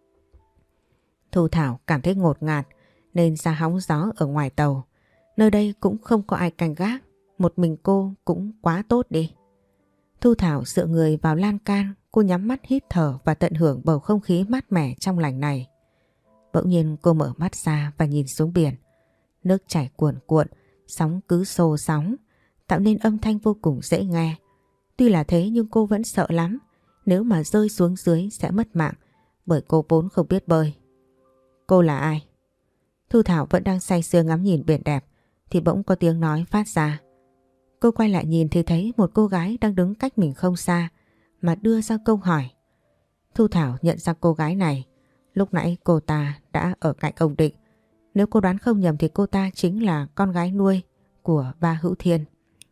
Thu Thảo cảm thấy ngột ngạt nên ra hóng gió ở ngoài tàu. Nơi đây cũng không có ai canh gác, một mình cô cũng quá tốt đi. Thu Thảo dựa người vào lan can, cô nhắm mắt hít thở và tận hưởng bầu không khí mát mẻ trong lành này. Bỗng nhiên cô mở mắt ra và nhìn xuống biển. Nước chảy cuồn cuộn, sóng cứ xô sóng, tạo nên âm thanh vô cùng dễ nghe. Tuy là thế nhưng cô vẫn sợ lắm, nếu mà rơi xuống dưới sẽ mất mạng, bởi cô vốn không biết bơi. Cô là ai? Thu Thảo vẫn đang say sưa ngắm nhìn biển đẹp, thì bỗng có tiếng nói phát ra. Cô quay lại nhìn thì thấy một cô gái đang đứng cách mình không xa, mà đưa ra câu hỏi. Thu Thảo nhận ra cô gái này, lúc nãy cô ta đã ở cạnh ông Định. Nếu cô đoán không nhầm thì cô ta chính là con gái nuôi của ba Hữu Thiên.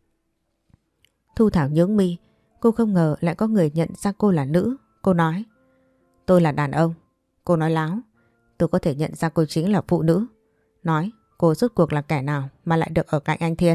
Thu Thảo nhướng mi, cô không ngờ lại có người nhận ra cô là nữ. Cô nói, tôi là đàn ông. Cô nói láo, tôi có thể nhận ra cô chính là phụ nữ. Nói, cô rốt cuộc là kẻ nào mà lại được ở cạnh anh Thiên?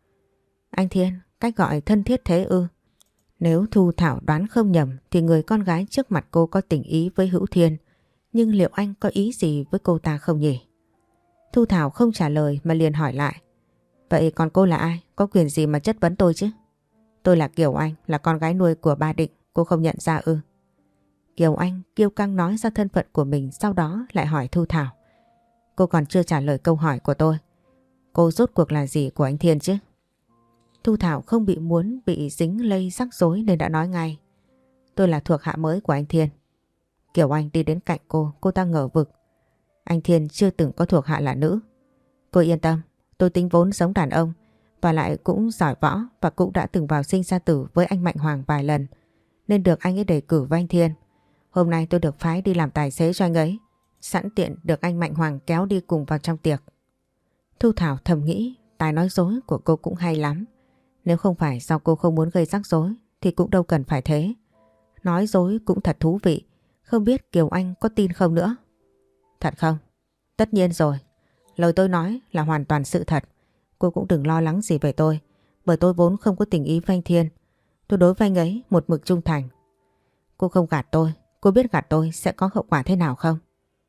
Anh Thiên, cách gọi thân thiết thế ư? Nếu Thu Thảo đoán không nhầm thì người con gái trước mặt cô có tình ý với Hữu Thiên. Nhưng liệu anh có ý gì với cô ta không nhỉ? Thu Thảo không trả lời mà liền hỏi lại. Vậy còn cô là ai? Có quyền gì mà chất vấn tôi chứ? Tôi là Kiều Anh, là con gái nuôi của ba Định. Cô không nhận ra ư? Kiều Anh kiêu căng nói ra thân phận của mình, sau đó lại hỏi Thu Thảo. Cô còn chưa trả lời câu hỏi của tôi. Cô rốt cuộc là gì của anh Thiên chứ? Thu Thảo không muốn bị dính lây rắc rối nên đã nói ngay. Tôi là thuộc hạ mới của anh Thiên. Kiều Anh đi đến cạnh cô ta ngờ vực. Anh Thiên chưa từng có thuộc hạ là nữ. Cô yên tâm, tôi tính vốn giống đàn ông và lại cũng giỏi võ và cũng đã từng vào sinh ra tử với anh Mạnh Hoàng vài lần nên được anh ấy đề cử với anh Thiên. Hôm nay tôi được phái đi làm tài xế cho anh ấy, sẵn tiện được anh Mạnh Hoàng kéo đi cùng vào trong tiệc. Thu Thảo thầm nghĩ tài nói dối của cô cũng hay lắm. Nếu không phải do cô không muốn gây rắc rối thì cũng đâu cần phải thế. Nói dối cũng thật thú vị, không biết Kiều Anh có tin không nữa. Thật không? Tất nhiên rồi. Lời tôi nói là hoàn toàn sự thật. Cô cũng đừng lo lắng gì về tôi, bởi tôi vốn không có tình ý với anh Thiên. Tôi đối với anh ấy một mực trung thành. Cô không gạt tôi, cô biết gạt tôi sẽ có hậu quả thế nào không?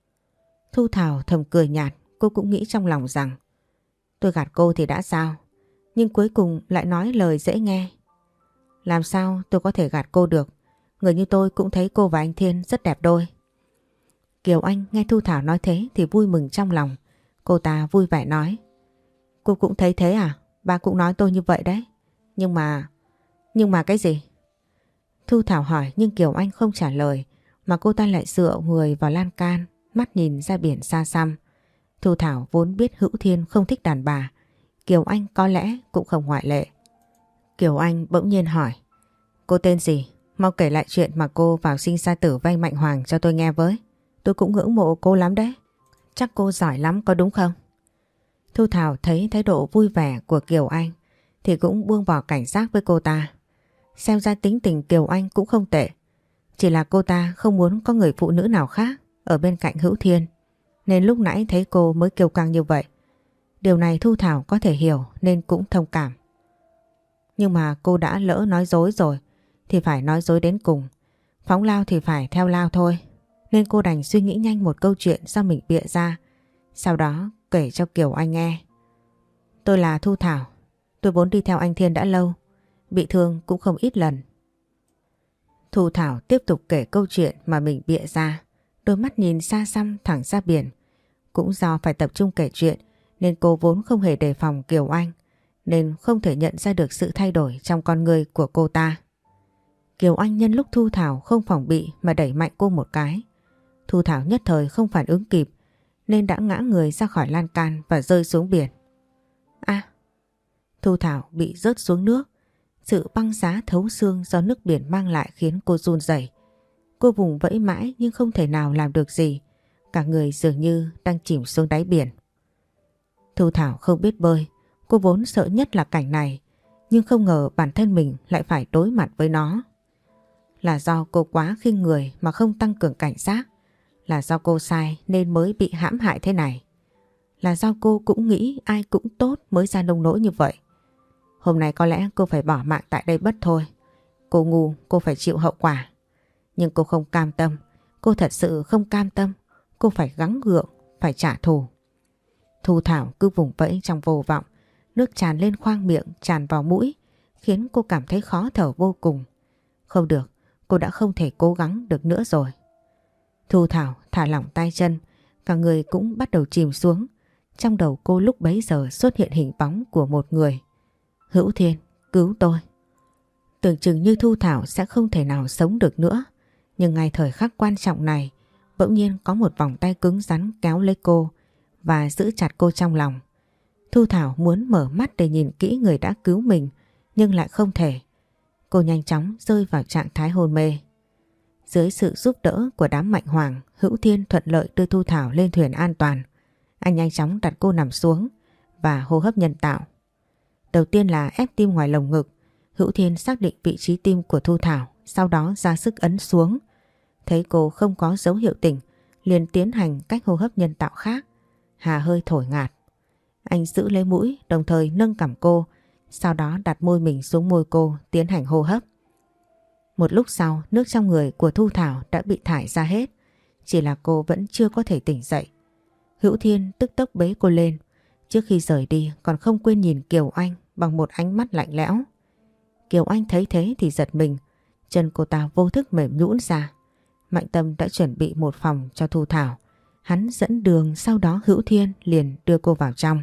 Thu Thảo thầm cười nhạt, cô cũng nghĩ trong lòng rằng tôi gạt cô thì đã sao, nhưng cuối cùng lại nói lời dễ nghe. Làm sao tôi có thể gạt cô được? Người như tôi cũng thấy cô và anh Thiên rất đẹp đôi. Kiều Anh nghe Thu Thảo nói thế thì vui mừng trong lòng. Cô ta vui vẻ nói. Cô cũng thấy thế à? Ba cũng nói tôi như vậy đấy. Nhưng mà cái gì? Thu Thảo hỏi nhưng Kiều Anh không trả lời, mà cô ta lại dựa người vào lan can, mắt nhìn ra biển xa xăm. Thu Thảo vốn biết Hữu Thiên không thích đàn bà, Kiều Anh có lẽ cũng không ngoại lệ. Kiều Anh bỗng nhiên hỏi. Cô tên gì? Mau kể lại chuyện mà cô vào sinh ra tử với anh Mạnh Hoàng cho tôi nghe với. Tôi cũng ngưỡng mộ cô lắm đấy. Chắc cô giỏi lắm có đúng không? Thu Thảo thấy thái độ vui vẻ của Kiều Anh thì cũng buông bỏ cảnh giác với cô ta. Xem ra tính tình Kiều Anh cũng không tệ. Chỉ là cô ta không muốn có người phụ nữ nào khác ở bên cạnh Hữu Thiên, nên lúc nãy thấy cô mới kiêu căng như vậy. Điều này Thu Thảo có thể hiểu nên cũng thông cảm. Nhưng mà cô đã lỡ nói dối rồi thì phải nói dối đến cùng. Phóng lao thì phải theo lao thôi. Nên cô đành suy nghĩ nhanh một câu chuyện do mình bịa ra, sau đó kể cho Kiều Anh nghe. Tôi là Thu Thảo. Tôi vốn đi theo anh Thiên đã lâu, bị thương cũng không ít lần. Thu Thảo tiếp tục kể câu chuyện mà mình bịa ra, đôi mắt nhìn xa xăm thẳng ra biển. Cũng do phải tập trung kể chuyện nên cô vốn không hề đề phòng Kiều Anh, nên không thể nhận ra được sự thay đổi trong con người của cô ta. Kiều Anh nhân lúc Thu Thảo không phòng bị mà đẩy mạnh cô một cái. Thu Thảo nhất thời không phản ứng kịp nên đã ngã người ra khỏi lan can và rơi xuống biển. Thu Thảo bị rớt xuống nước. Sự băng giá thấu xương do nước biển mang lại khiến cô run rẩy. Cô vùng vẫy mãi nhưng không thể nào làm được gì. Cả người dường như đang chìm xuống đáy biển. Thu Thảo không biết bơi. Cô vốn sợ nhất là cảnh này, nhưng không ngờ bản thân mình lại phải đối mặt với nó. Là do cô quá khinh người mà không tăng cường cảnh giác. Là do cô sai nên mới bị hãm hại thế này. Là do cô cũng nghĩ ai cũng tốt mới ra nông nỗi như vậy. Hôm nay có lẽ cô phải bỏ mạng tại đây mất thôi. Cô ngu, cô phải chịu hậu quả. Nhưng cô không cam tâm. Cô thật sự không cam tâm. Cô phải gắng gượng, phải trả thù. Thu Thảo cứ vùng vẫy trong vô vọng. Nước tràn lên khoang miệng, tràn vào mũi, khiến cô cảm thấy khó thở vô cùng. Không được, cô đã không thể cố gắng được nữa rồi. Thu Thảo thả lỏng tay chân. cả người cũng bắt đầu chìm xuống. Trong đầu cô lúc bấy giờ xuất hiện hình bóng của một người. Hữu Thiên, cứu tôi. Tưởng chừng như Thu Thảo sẽ không thể nào sống được nữa. Nhưng ngay thời khắc quan trọng này, bỗng nhiên có một vòng tay cứng rắn kéo lấy cô và giữ chặt cô trong lòng. Thu Thảo muốn mở mắt để nhìn kỹ người đã cứu mình, nhưng lại không thể. Cô nhanh chóng rơi vào trạng thái hôn mê. Dưới sự giúp đỡ của đám Mạnh Hoàng, Hữu Thiên thuận lợi đưa Thu Thảo lên thuyền an toàn. Anh nhanh chóng đặt cô nằm xuống và hô hấp nhân tạo. Đầu tiên là ép tim ngoài lồng ngực. Hữu Thiên xác định vị trí tim của Thu Thảo, sau đó ra sức ấn xuống. Thấy cô không có dấu hiệu tỉnh, liền tiến hành cách hô hấp nhân tạo khác. Hà hơi thổi ngạt. Anh giữ lấy mũi, đồng thời nâng cằm cô, sau đó đặt môi mình xuống môi cô, tiến hành hô hấp. Một lúc sau, nước trong người của Thu Thảo đã bị thải ra hết, chỉ là cô vẫn chưa có thể tỉnh dậy. Hữu Thiên tức tốc bế cô lên, trước khi rời đi còn không quên nhìn Kiều Anh bằng một ánh mắt lạnh lẽo. Kiều Anh thấy thế thì giật mình, chân cô ta vô thức mềm nhũn ra. Mạnh Tâm đã chuẩn bị một phòng cho Thu Thảo. Hắn dẫn đường, sau đó Hữu Thiên liền đưa cô vào trong.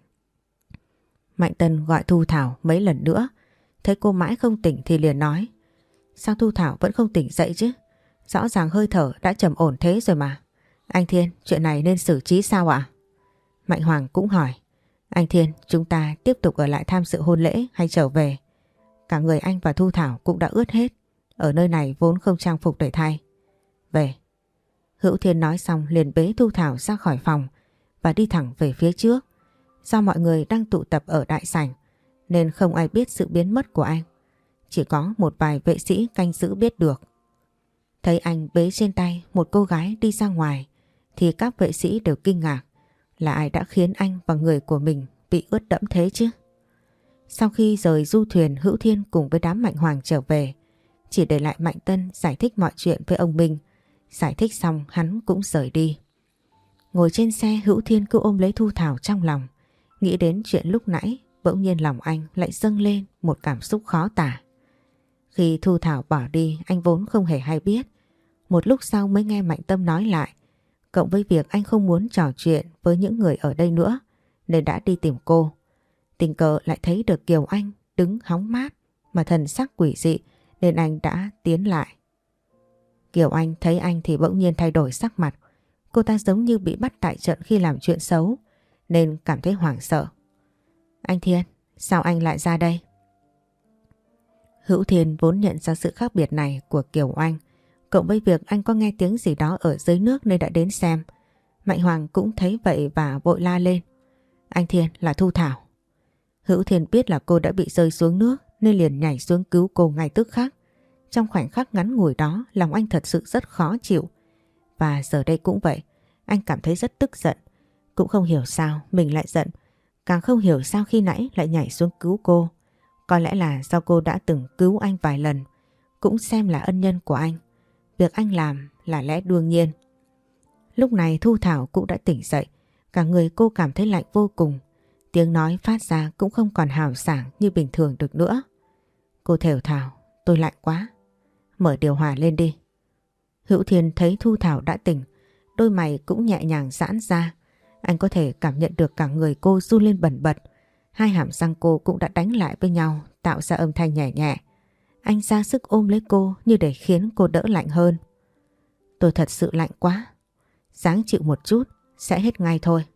Mạnh Tân gọi Thu Thảo mấy lần nữa, thấy cô mãi không tỉnh thì liền nói: sao Thu Thảo vẫn không tỉnh dậy chứ? Rõ ràng hơi thở đã trầm ổn thế rồi mà. Anh Thiên, chuyện này nên xử trí sao ạ? Mạnh Hoàng cũng hỏi: anh Thiên, chúng ta tiếp tục ở lại tham dự hôn lễ hay trở về? Cả người anh và Thu Thảo cũng đã ướt hết, ở nơi này vốn không trang phục để thay. Về. Hữu Thiên nói xong liền bế Thu Thảo ra khỏi phòng và đi thẳng về phía trước. Do mọi người đang tụ tập ở đại sảnh nên không ai biết sự biến mất của anh. Chỉ có một vài vệ sĩ canh giữ biết được. Thấy anh bế trên tay một cô gái đi ra ngoài thì các vệ sĩ đều kinh ngạc, là ai đã khiến anh và người của mình bị ướt đẫm thế chứ? Sau khi rời du thuyền, Hữu Thiên cùng với đám Mạnh Hoàng trở về, chỉ để lại Mạnh Tân giải thích mọi chuyện với ông Minh. Giải thích xong hắn cũng rời đi. Ngồi trên xe, Hữu Thiên cứ ôm lấy Thu Thảo trong lòng. Nghĩ đến chuyện lúc nãy, bỗng nhiên lòng anh lại dâng lên một cảm xúc khó tả. Khi Thu Thảo bỏ đi, anh vốn không hề hay biết. Một lúc sau mới nghe Mạnh Tâm nói lại. Cộng với việc anh không muốn trò chuyện với những người ở đây nữa, nên đã đi tìm cô. Tình cờ lại thấy được Kiều Anh đứng hóng mát mà thần sắc quỷ dị, nên anh đã tiến lại. Kiều Anh thấy anh thì bỗng nhiên thay đổi sắc mặt. Cô ta giống như bị bắt tại trận khi làm chuyện xấu, nên cảm thấy hoảng sợ. Anh Thiên, sao anh lại ra đây? Hữu Thiên vốn nhận ra sự khác biệt này của Kiều Anh, cộng với việc anh có nghe tiếng gì đó ở dưới nước nên đã đến xem. Mạnh Hoàng cũng thấy vậy và vội la lên: anh Thiên, là Thu Thảo. Hữu Thiên biết là cô đã bị rơi xuống nước nên liền nhảy xuống cứu cô ngay tức khắc. Trong khoảnh khắc ngắn ngủi đó, lòng anh thật sự rất khó chịu. Và giờ đây cũng vậy, anh cảm thấy rất tức giận. Cũng không hiểu sao mình lại giận, càng không hiểu sao khi nãy lại nhảy xuống cứu cô. Có lẽ là do cô đã từng cứu anh vài lần, cũng xem là ân nhân của anh. Việc anh làm là lẽ đương nhiên. Lúc này Thu Thảo cũng đã tỉnh dậy, cả người cô cảm thấy lạnh vô cùng. Tiếng nói phát ra cũng không còn hào sảng như bình thường được nữa. Cô thều thào: tôi lạnh quá. Mở điều hòa lên đi. Hữu Thiên thấy Thu Thảo đã tỉnh, đôi mày cũng nhẹ nhàng giãn ra. Anh có thể cảm nhận được cả người cô run lên bần bật. Hai hàm răng cô cũng đã đánh lại với nhau, tạo ra âm thanh nhẹ nhẹ. Anh ra sức ôm lấy cô như để khiến cô đỡ lạnh hơn. Tôi thật sự lạnh quá. Ráng chịu một chút, sẽ hết ngay thôi.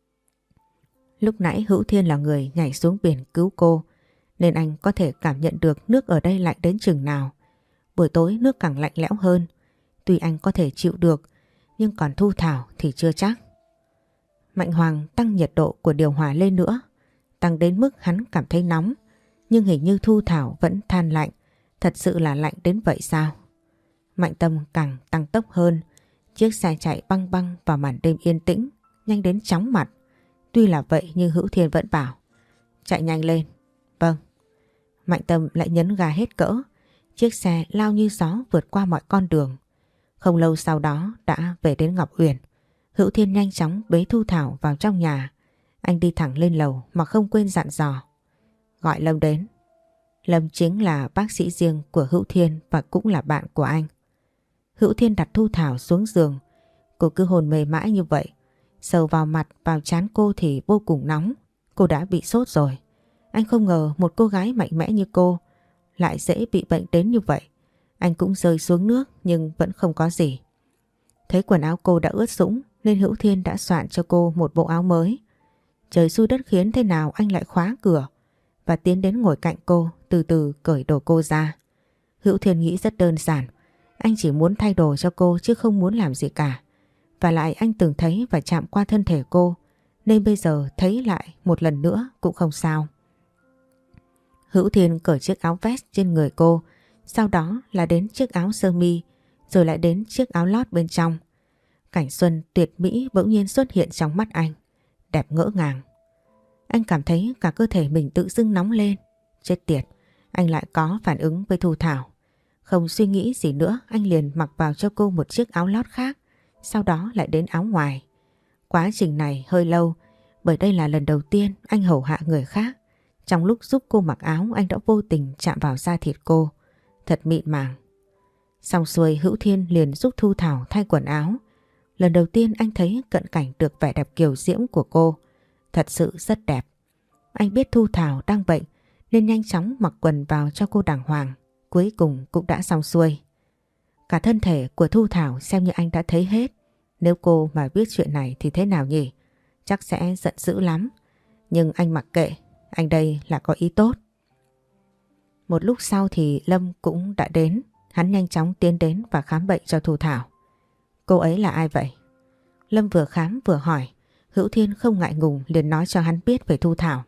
Lúc nãy Hữu Thiên là người nhảy xuống biển cứu cô, nên anh có thể cảm nhận được nước ở đây lạnh đến chừng nào. Buổi tối nước càng lạnh lẽo hơn. Tuy anh có thể chịu được, nhưng còn Thu Thảo thì chưa chắc. Mạnh Hoàng tăng nhiệt độ của điều hòa lên nữa, tăng đến mức hắn cảm thấy nóng, nhưng hình như Thu Thảo vẫn than lạnh. Thật sự là lạnh đến vậy sao? Mạnh Tâm càng tăng tốc hơn. Chiếc xe chạy băng băng vào màn đêm yên tĩnh, nhanh đến chóng mặt. Tuy là vậy nhưng Hữu Thiên vẫn bảo: chạy nhanh lên. Vâng. Mạnh Tâm lại nhấn ga hết cỡ. Chiếc xe lao như gió vượt qua mọi con đường. Không lâu sau đó đã về đến Ngọc Uyển. Hữu Thiên nhanh chóng bế Thu Thảo vào trong nhà. Anh đi thẳng lên lầu mà không quên dặn dò: gọi Lâm đến. Lâm chính là bác sĩ riêng của Hữu Thiên và cũng là bạn của anh. Hữu Thiên đặt Thu Thảo xuống giường. Cô cứ hôn mê mãi như vậy. Sờ vào mặt vào trán cô thì vô cùng nóng. Cô đã bị sốt rồi. Anh không ngờ một cô gái mạnh mẽ như cô lại dễ bị bệnh đến như vậy. Anh cũng rơi xuống nước nhưng vẫn không có gì. Thấy quần áo cô đã ướt sũng nên Hữu Thiên đã soạn cho cô một bộ áo mới. Trời xui đất khiến thế nào anh lại khóa cửa và tiến đến ngồi cạnh cô, từ từ cởi đồ cô ra. Hữu Thiên nghĩ rất đơn giản. Anh chỉ muốn thay đồ cho cô chứ không muốn làm gì cả. Và lại anh từng thấy và chạm qua thân thể cô nên bây giờ thấy lại một lần nữa cũng không sao. Hữu Thiên cởi chiếc áo vest trên người cô, sau đó là đến chiếc áo sơ mi, rồi lại đến chiếc áo lót bên trong. Cảnh xuân tuyệt mỹ bỗng nhiên xuất hiện trong mắt anh, đẹp ngỡ ngàng. Anh cảm thấy cả cơ thể mình tự dưng nóng lên. Chết tiệt, anh lại có phản ứng với Thu Thảo. Không suy nghĩ gì nữa, anh liền mặc vào cho cô một chiếc áo lót khác, sau đó lại đến áo ngoài. Quá trình này hơi lâu, bởi đây là lần đầu tiên anh hầu hạ người khác. Trong lúc giúp cô mặc áo, anh đã vô tình chạm vào da thịt cô, thật mịn màng. Xong xuôi, Hữu Thiên liền giúp Thu Thảo thay quần áo. Lần đầu tiên anh thấy cận cảnh được vẻ đẹp kiều diễm của cô, thật sự rất đẹp. Anh biết Thu Thảo đang bệnh nên nhanh chóng mặc quần vào cho cô đàng hoàng. Cuối cùng cũng đã xong xuôi. Cả thân thể của Thu Thảo xem như anh đã thấy hết. Nếu cô mà biết chuyện này thì thế nào nhỉ? Chắc sẽ giận dữ lắm. Nhưng anh mặc kệ, anh đây là có ý tốt. Một lúc sau thì Lâm cũng đã đến. Hắn nhanh chóng tiến đến và khám bệnh cho Thu Thảo. Cô ấy là ai vậy? Lâm vừa khám vừa hỏi. Hữu Thiên không ngại ngùng liền nói cho hắn biết về Thu Thảo.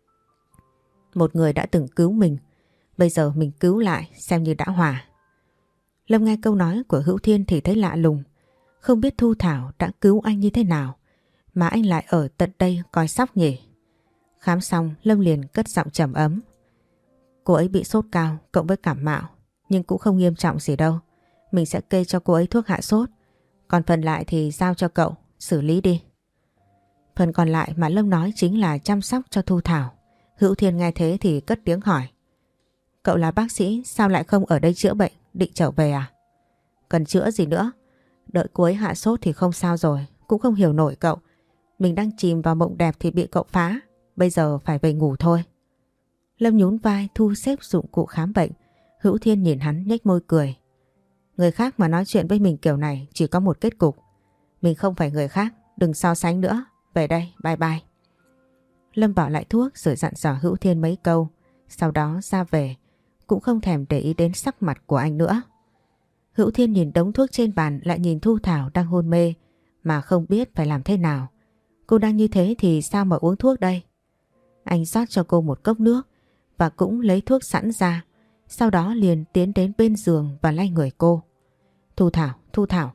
Một người đã từng cứu mình, bây giờ mình cứu lại xem như đã hòa. Lâm nghe câu nói của Hữu Thiên thì thấy lạ lùng. Không biết Thu Thảo đã cứu anh như thế nào mà anh lại ở tận đây coi sóc nhỉ? Khám xong Lâm liền cất giọng trầm ấm. Cô ấy bị sốt cao cộng với cảm mạo, nhưng cũng không nghiêm trọng gì đâu. Mình sẽ kê cho cô ấy thuốc hạ sốt. Còn phần lại thì giao cho cậu xử lý đi. Phần còn lại mà Lâm nói chính là chăm sóc cho Thu Thảo. Hữu Thiên nghe thế thì cất tiếng hỏi. Cậu là bác sĩ sao lại không ở đây chữa bệnh, định trở về à? Cần chữa gì nữa? Đợi cô ấy hạ sốt thì không sao rồi. Cũng không hiểu nổi cậu. Mình đang chìm vào mộng đẹp thì bị cậu phá. Bây giờ phải về ngủ thôi. Lâm nhún vai thu xếp dụng cụ khám bệnh. Hữu Thiên nhìn hắn nhếch môi cười. Người khác mà nói chuyện với mình kiểu này chỉ có một kết cục. Mình không phải người khác, đừng so sánh nữa. Về đây, bye bye. Lâm bỏ lại thuốc rồi dặn dò Hữu Thiên mấy câu. Sau đó ra về, cũng không thèm để ý đến sắc mặt của anh nữa. Hữu Thiên nhìn đống thuốc trên bàn lại nhìn Thu Thảo đang hôn mê mà không biết phải làm thế nào. Cô đang như thế thì sao mà uống thuốc đây? Anh rót cho cô một cốc nước và cũng lấy thuốc sẵn ra. Sau đó liền tiến đến bên giường và lay người cô. Thu Thảo, Thu Thảo.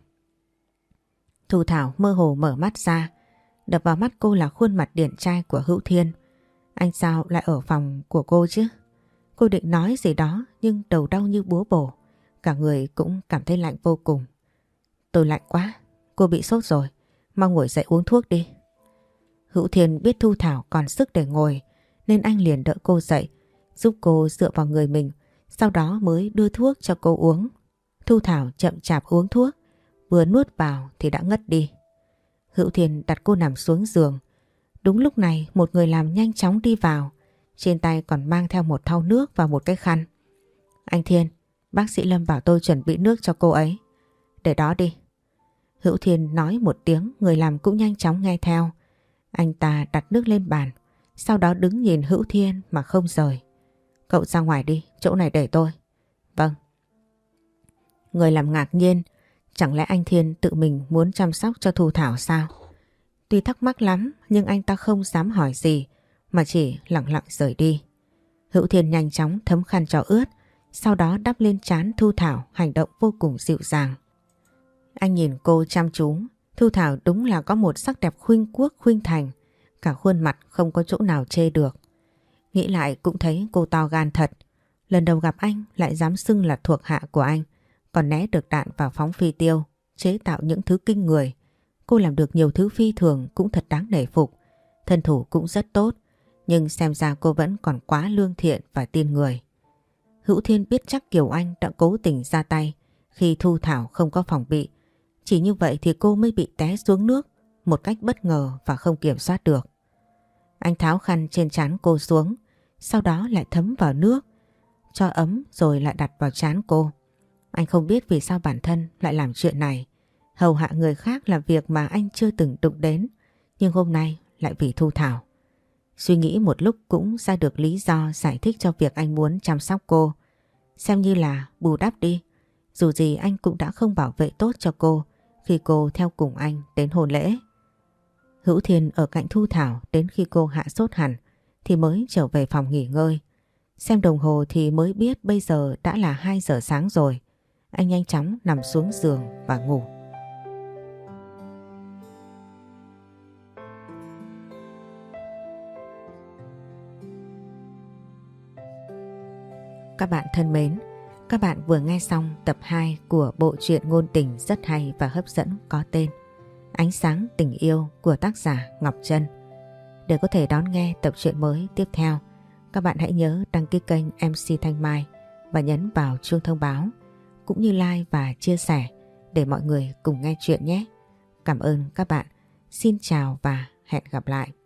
Thu Thảo mơ hồ mở mắt ra. Đập vào mắt cô là khuôn mặt điển trai của Hữu Thiên. Anh sao lại ở phòng của cô chứ? Cô định nói gì đó nhưng đầu đau như búa bổ. Cả người cũng cảm thấy lạnh vô cùng. Tôi lạnh quá, cô bị sốt rồi. Mau ngồi dậy uống thuốc đi. Hữu Thiên biết Thu Thảo còn sức để ngồi nên anh liền đỡ cô dậy, giúp cô dựa vào người mình, sau đó mới đưa thuốc cho cô uống. Thu Thảo chậm chạp uống thuốc, vừa nuốt vào thì đã ngất đi. Hữu Thiên đặt cô nằm xuống giường. Đúng lúc này một người làm nhanh chóng đi vào, trên tay còn mang theo một thau nước và một cái khăn. Anh Thiên, bác sĩ Lâm bảo tôi chuẩn bị nước cho cô ấy. Để đó đi. Hữu Thiên nói một tiếng, người làm cũng nhanh chóng nghe theo. Anh ta đặt nước lên bàn, sau đó đứng nhìn Hữu Thiên mà không rời. Cậu ra ngoài đi, chỗ này để tôi. Vâng. Người làm ngạc nhiên, chẳng lẽ anh Thiên tự mình muốn chăm sóc cho Thu Thảo sao? Tuy thắc mắc lắm nhưng anh ta không dám hỏi gì mà chỉ lặng lặng rời đi. Hữu Thiên nhanh chóng thấm khăn cho ướt, sau đó đắp lên trán Thu Thảo, hành động vô cùng dịu dàng. Anh nhìn cô chăm chú. Thu Thảo đúng là có một sắc đẹp khuynh quốc khuynh thành, cả khuôn mặt không có chỗ nào chê được. Nghĩ lại cũng thấy cô to gan thật. Lần đầu gặp anh lại dám xưng là thuộc hạ của anh, còn né được đạn vào phóng phi tiêu, chế tạo những thứ kinh người. Cô làm được nhiều thứ phi thường cũng thật đáng nể phục. Thân thủ cũng rất tốt, nhưng xem ra cô vẫn còn quá lương thiện và tin người. Hữu Thiên biết chắc Kiều Anh đã cố tình ra tay khi Thu Thảo không có phòng bị. Chỉ như vậy thì cô mới bị té xuống nước một cách bất ngờ và không kiểm soát được. Anh tháo khăn trên trán cô xuống, sau đó lại thấm vào nước, cho ấm rồi lại đặt vào trán cô. Anh không biết vì sao bản thân lại làm chuyện này. Hầu hạ người khác là việc mà anh chưa từng đụng đến, nhưng hôm nay lại vì Thu Thảo. Suy nghĩ một lúc cũng ra được lý do giải thích cho việc anh muốn chăm sóc cô. Xem như là bù đắp đi. Dù gì anh cũng đã không bảo vệ tốt cho cô khi cô theo cùng anh đến hôn lễ. Hữu Thiên ở cạnh Thu Thảo đến khi cô hạ sốt hẳn thì mới trở về phòng nghỉ ngơi. Xem đồng hồ thì mới biết bây giờ đã là 2 giờ sáng rồi. Anh nhanh chóng nằm xuống giường và ngủ. Các bạn thân mến, các bạn vừa nghe xong tập 2 của bộ truyện ngôn tình rất hay và hấp dẫn có tên Ánh sáng tình yêu của tác giả Ngọc Trân. Để có thể đón nghe tập truyện mới tiếp theo, các bạn hãy nhớ đăng ký kênh MC Thanh Mai và nhấn vào chuông thông báo, cũng như like và chia sẻ để mọi người cùng nghe chuyện nhé. Cảm ơn các bạn. Xin chào và hẹn gặp lại.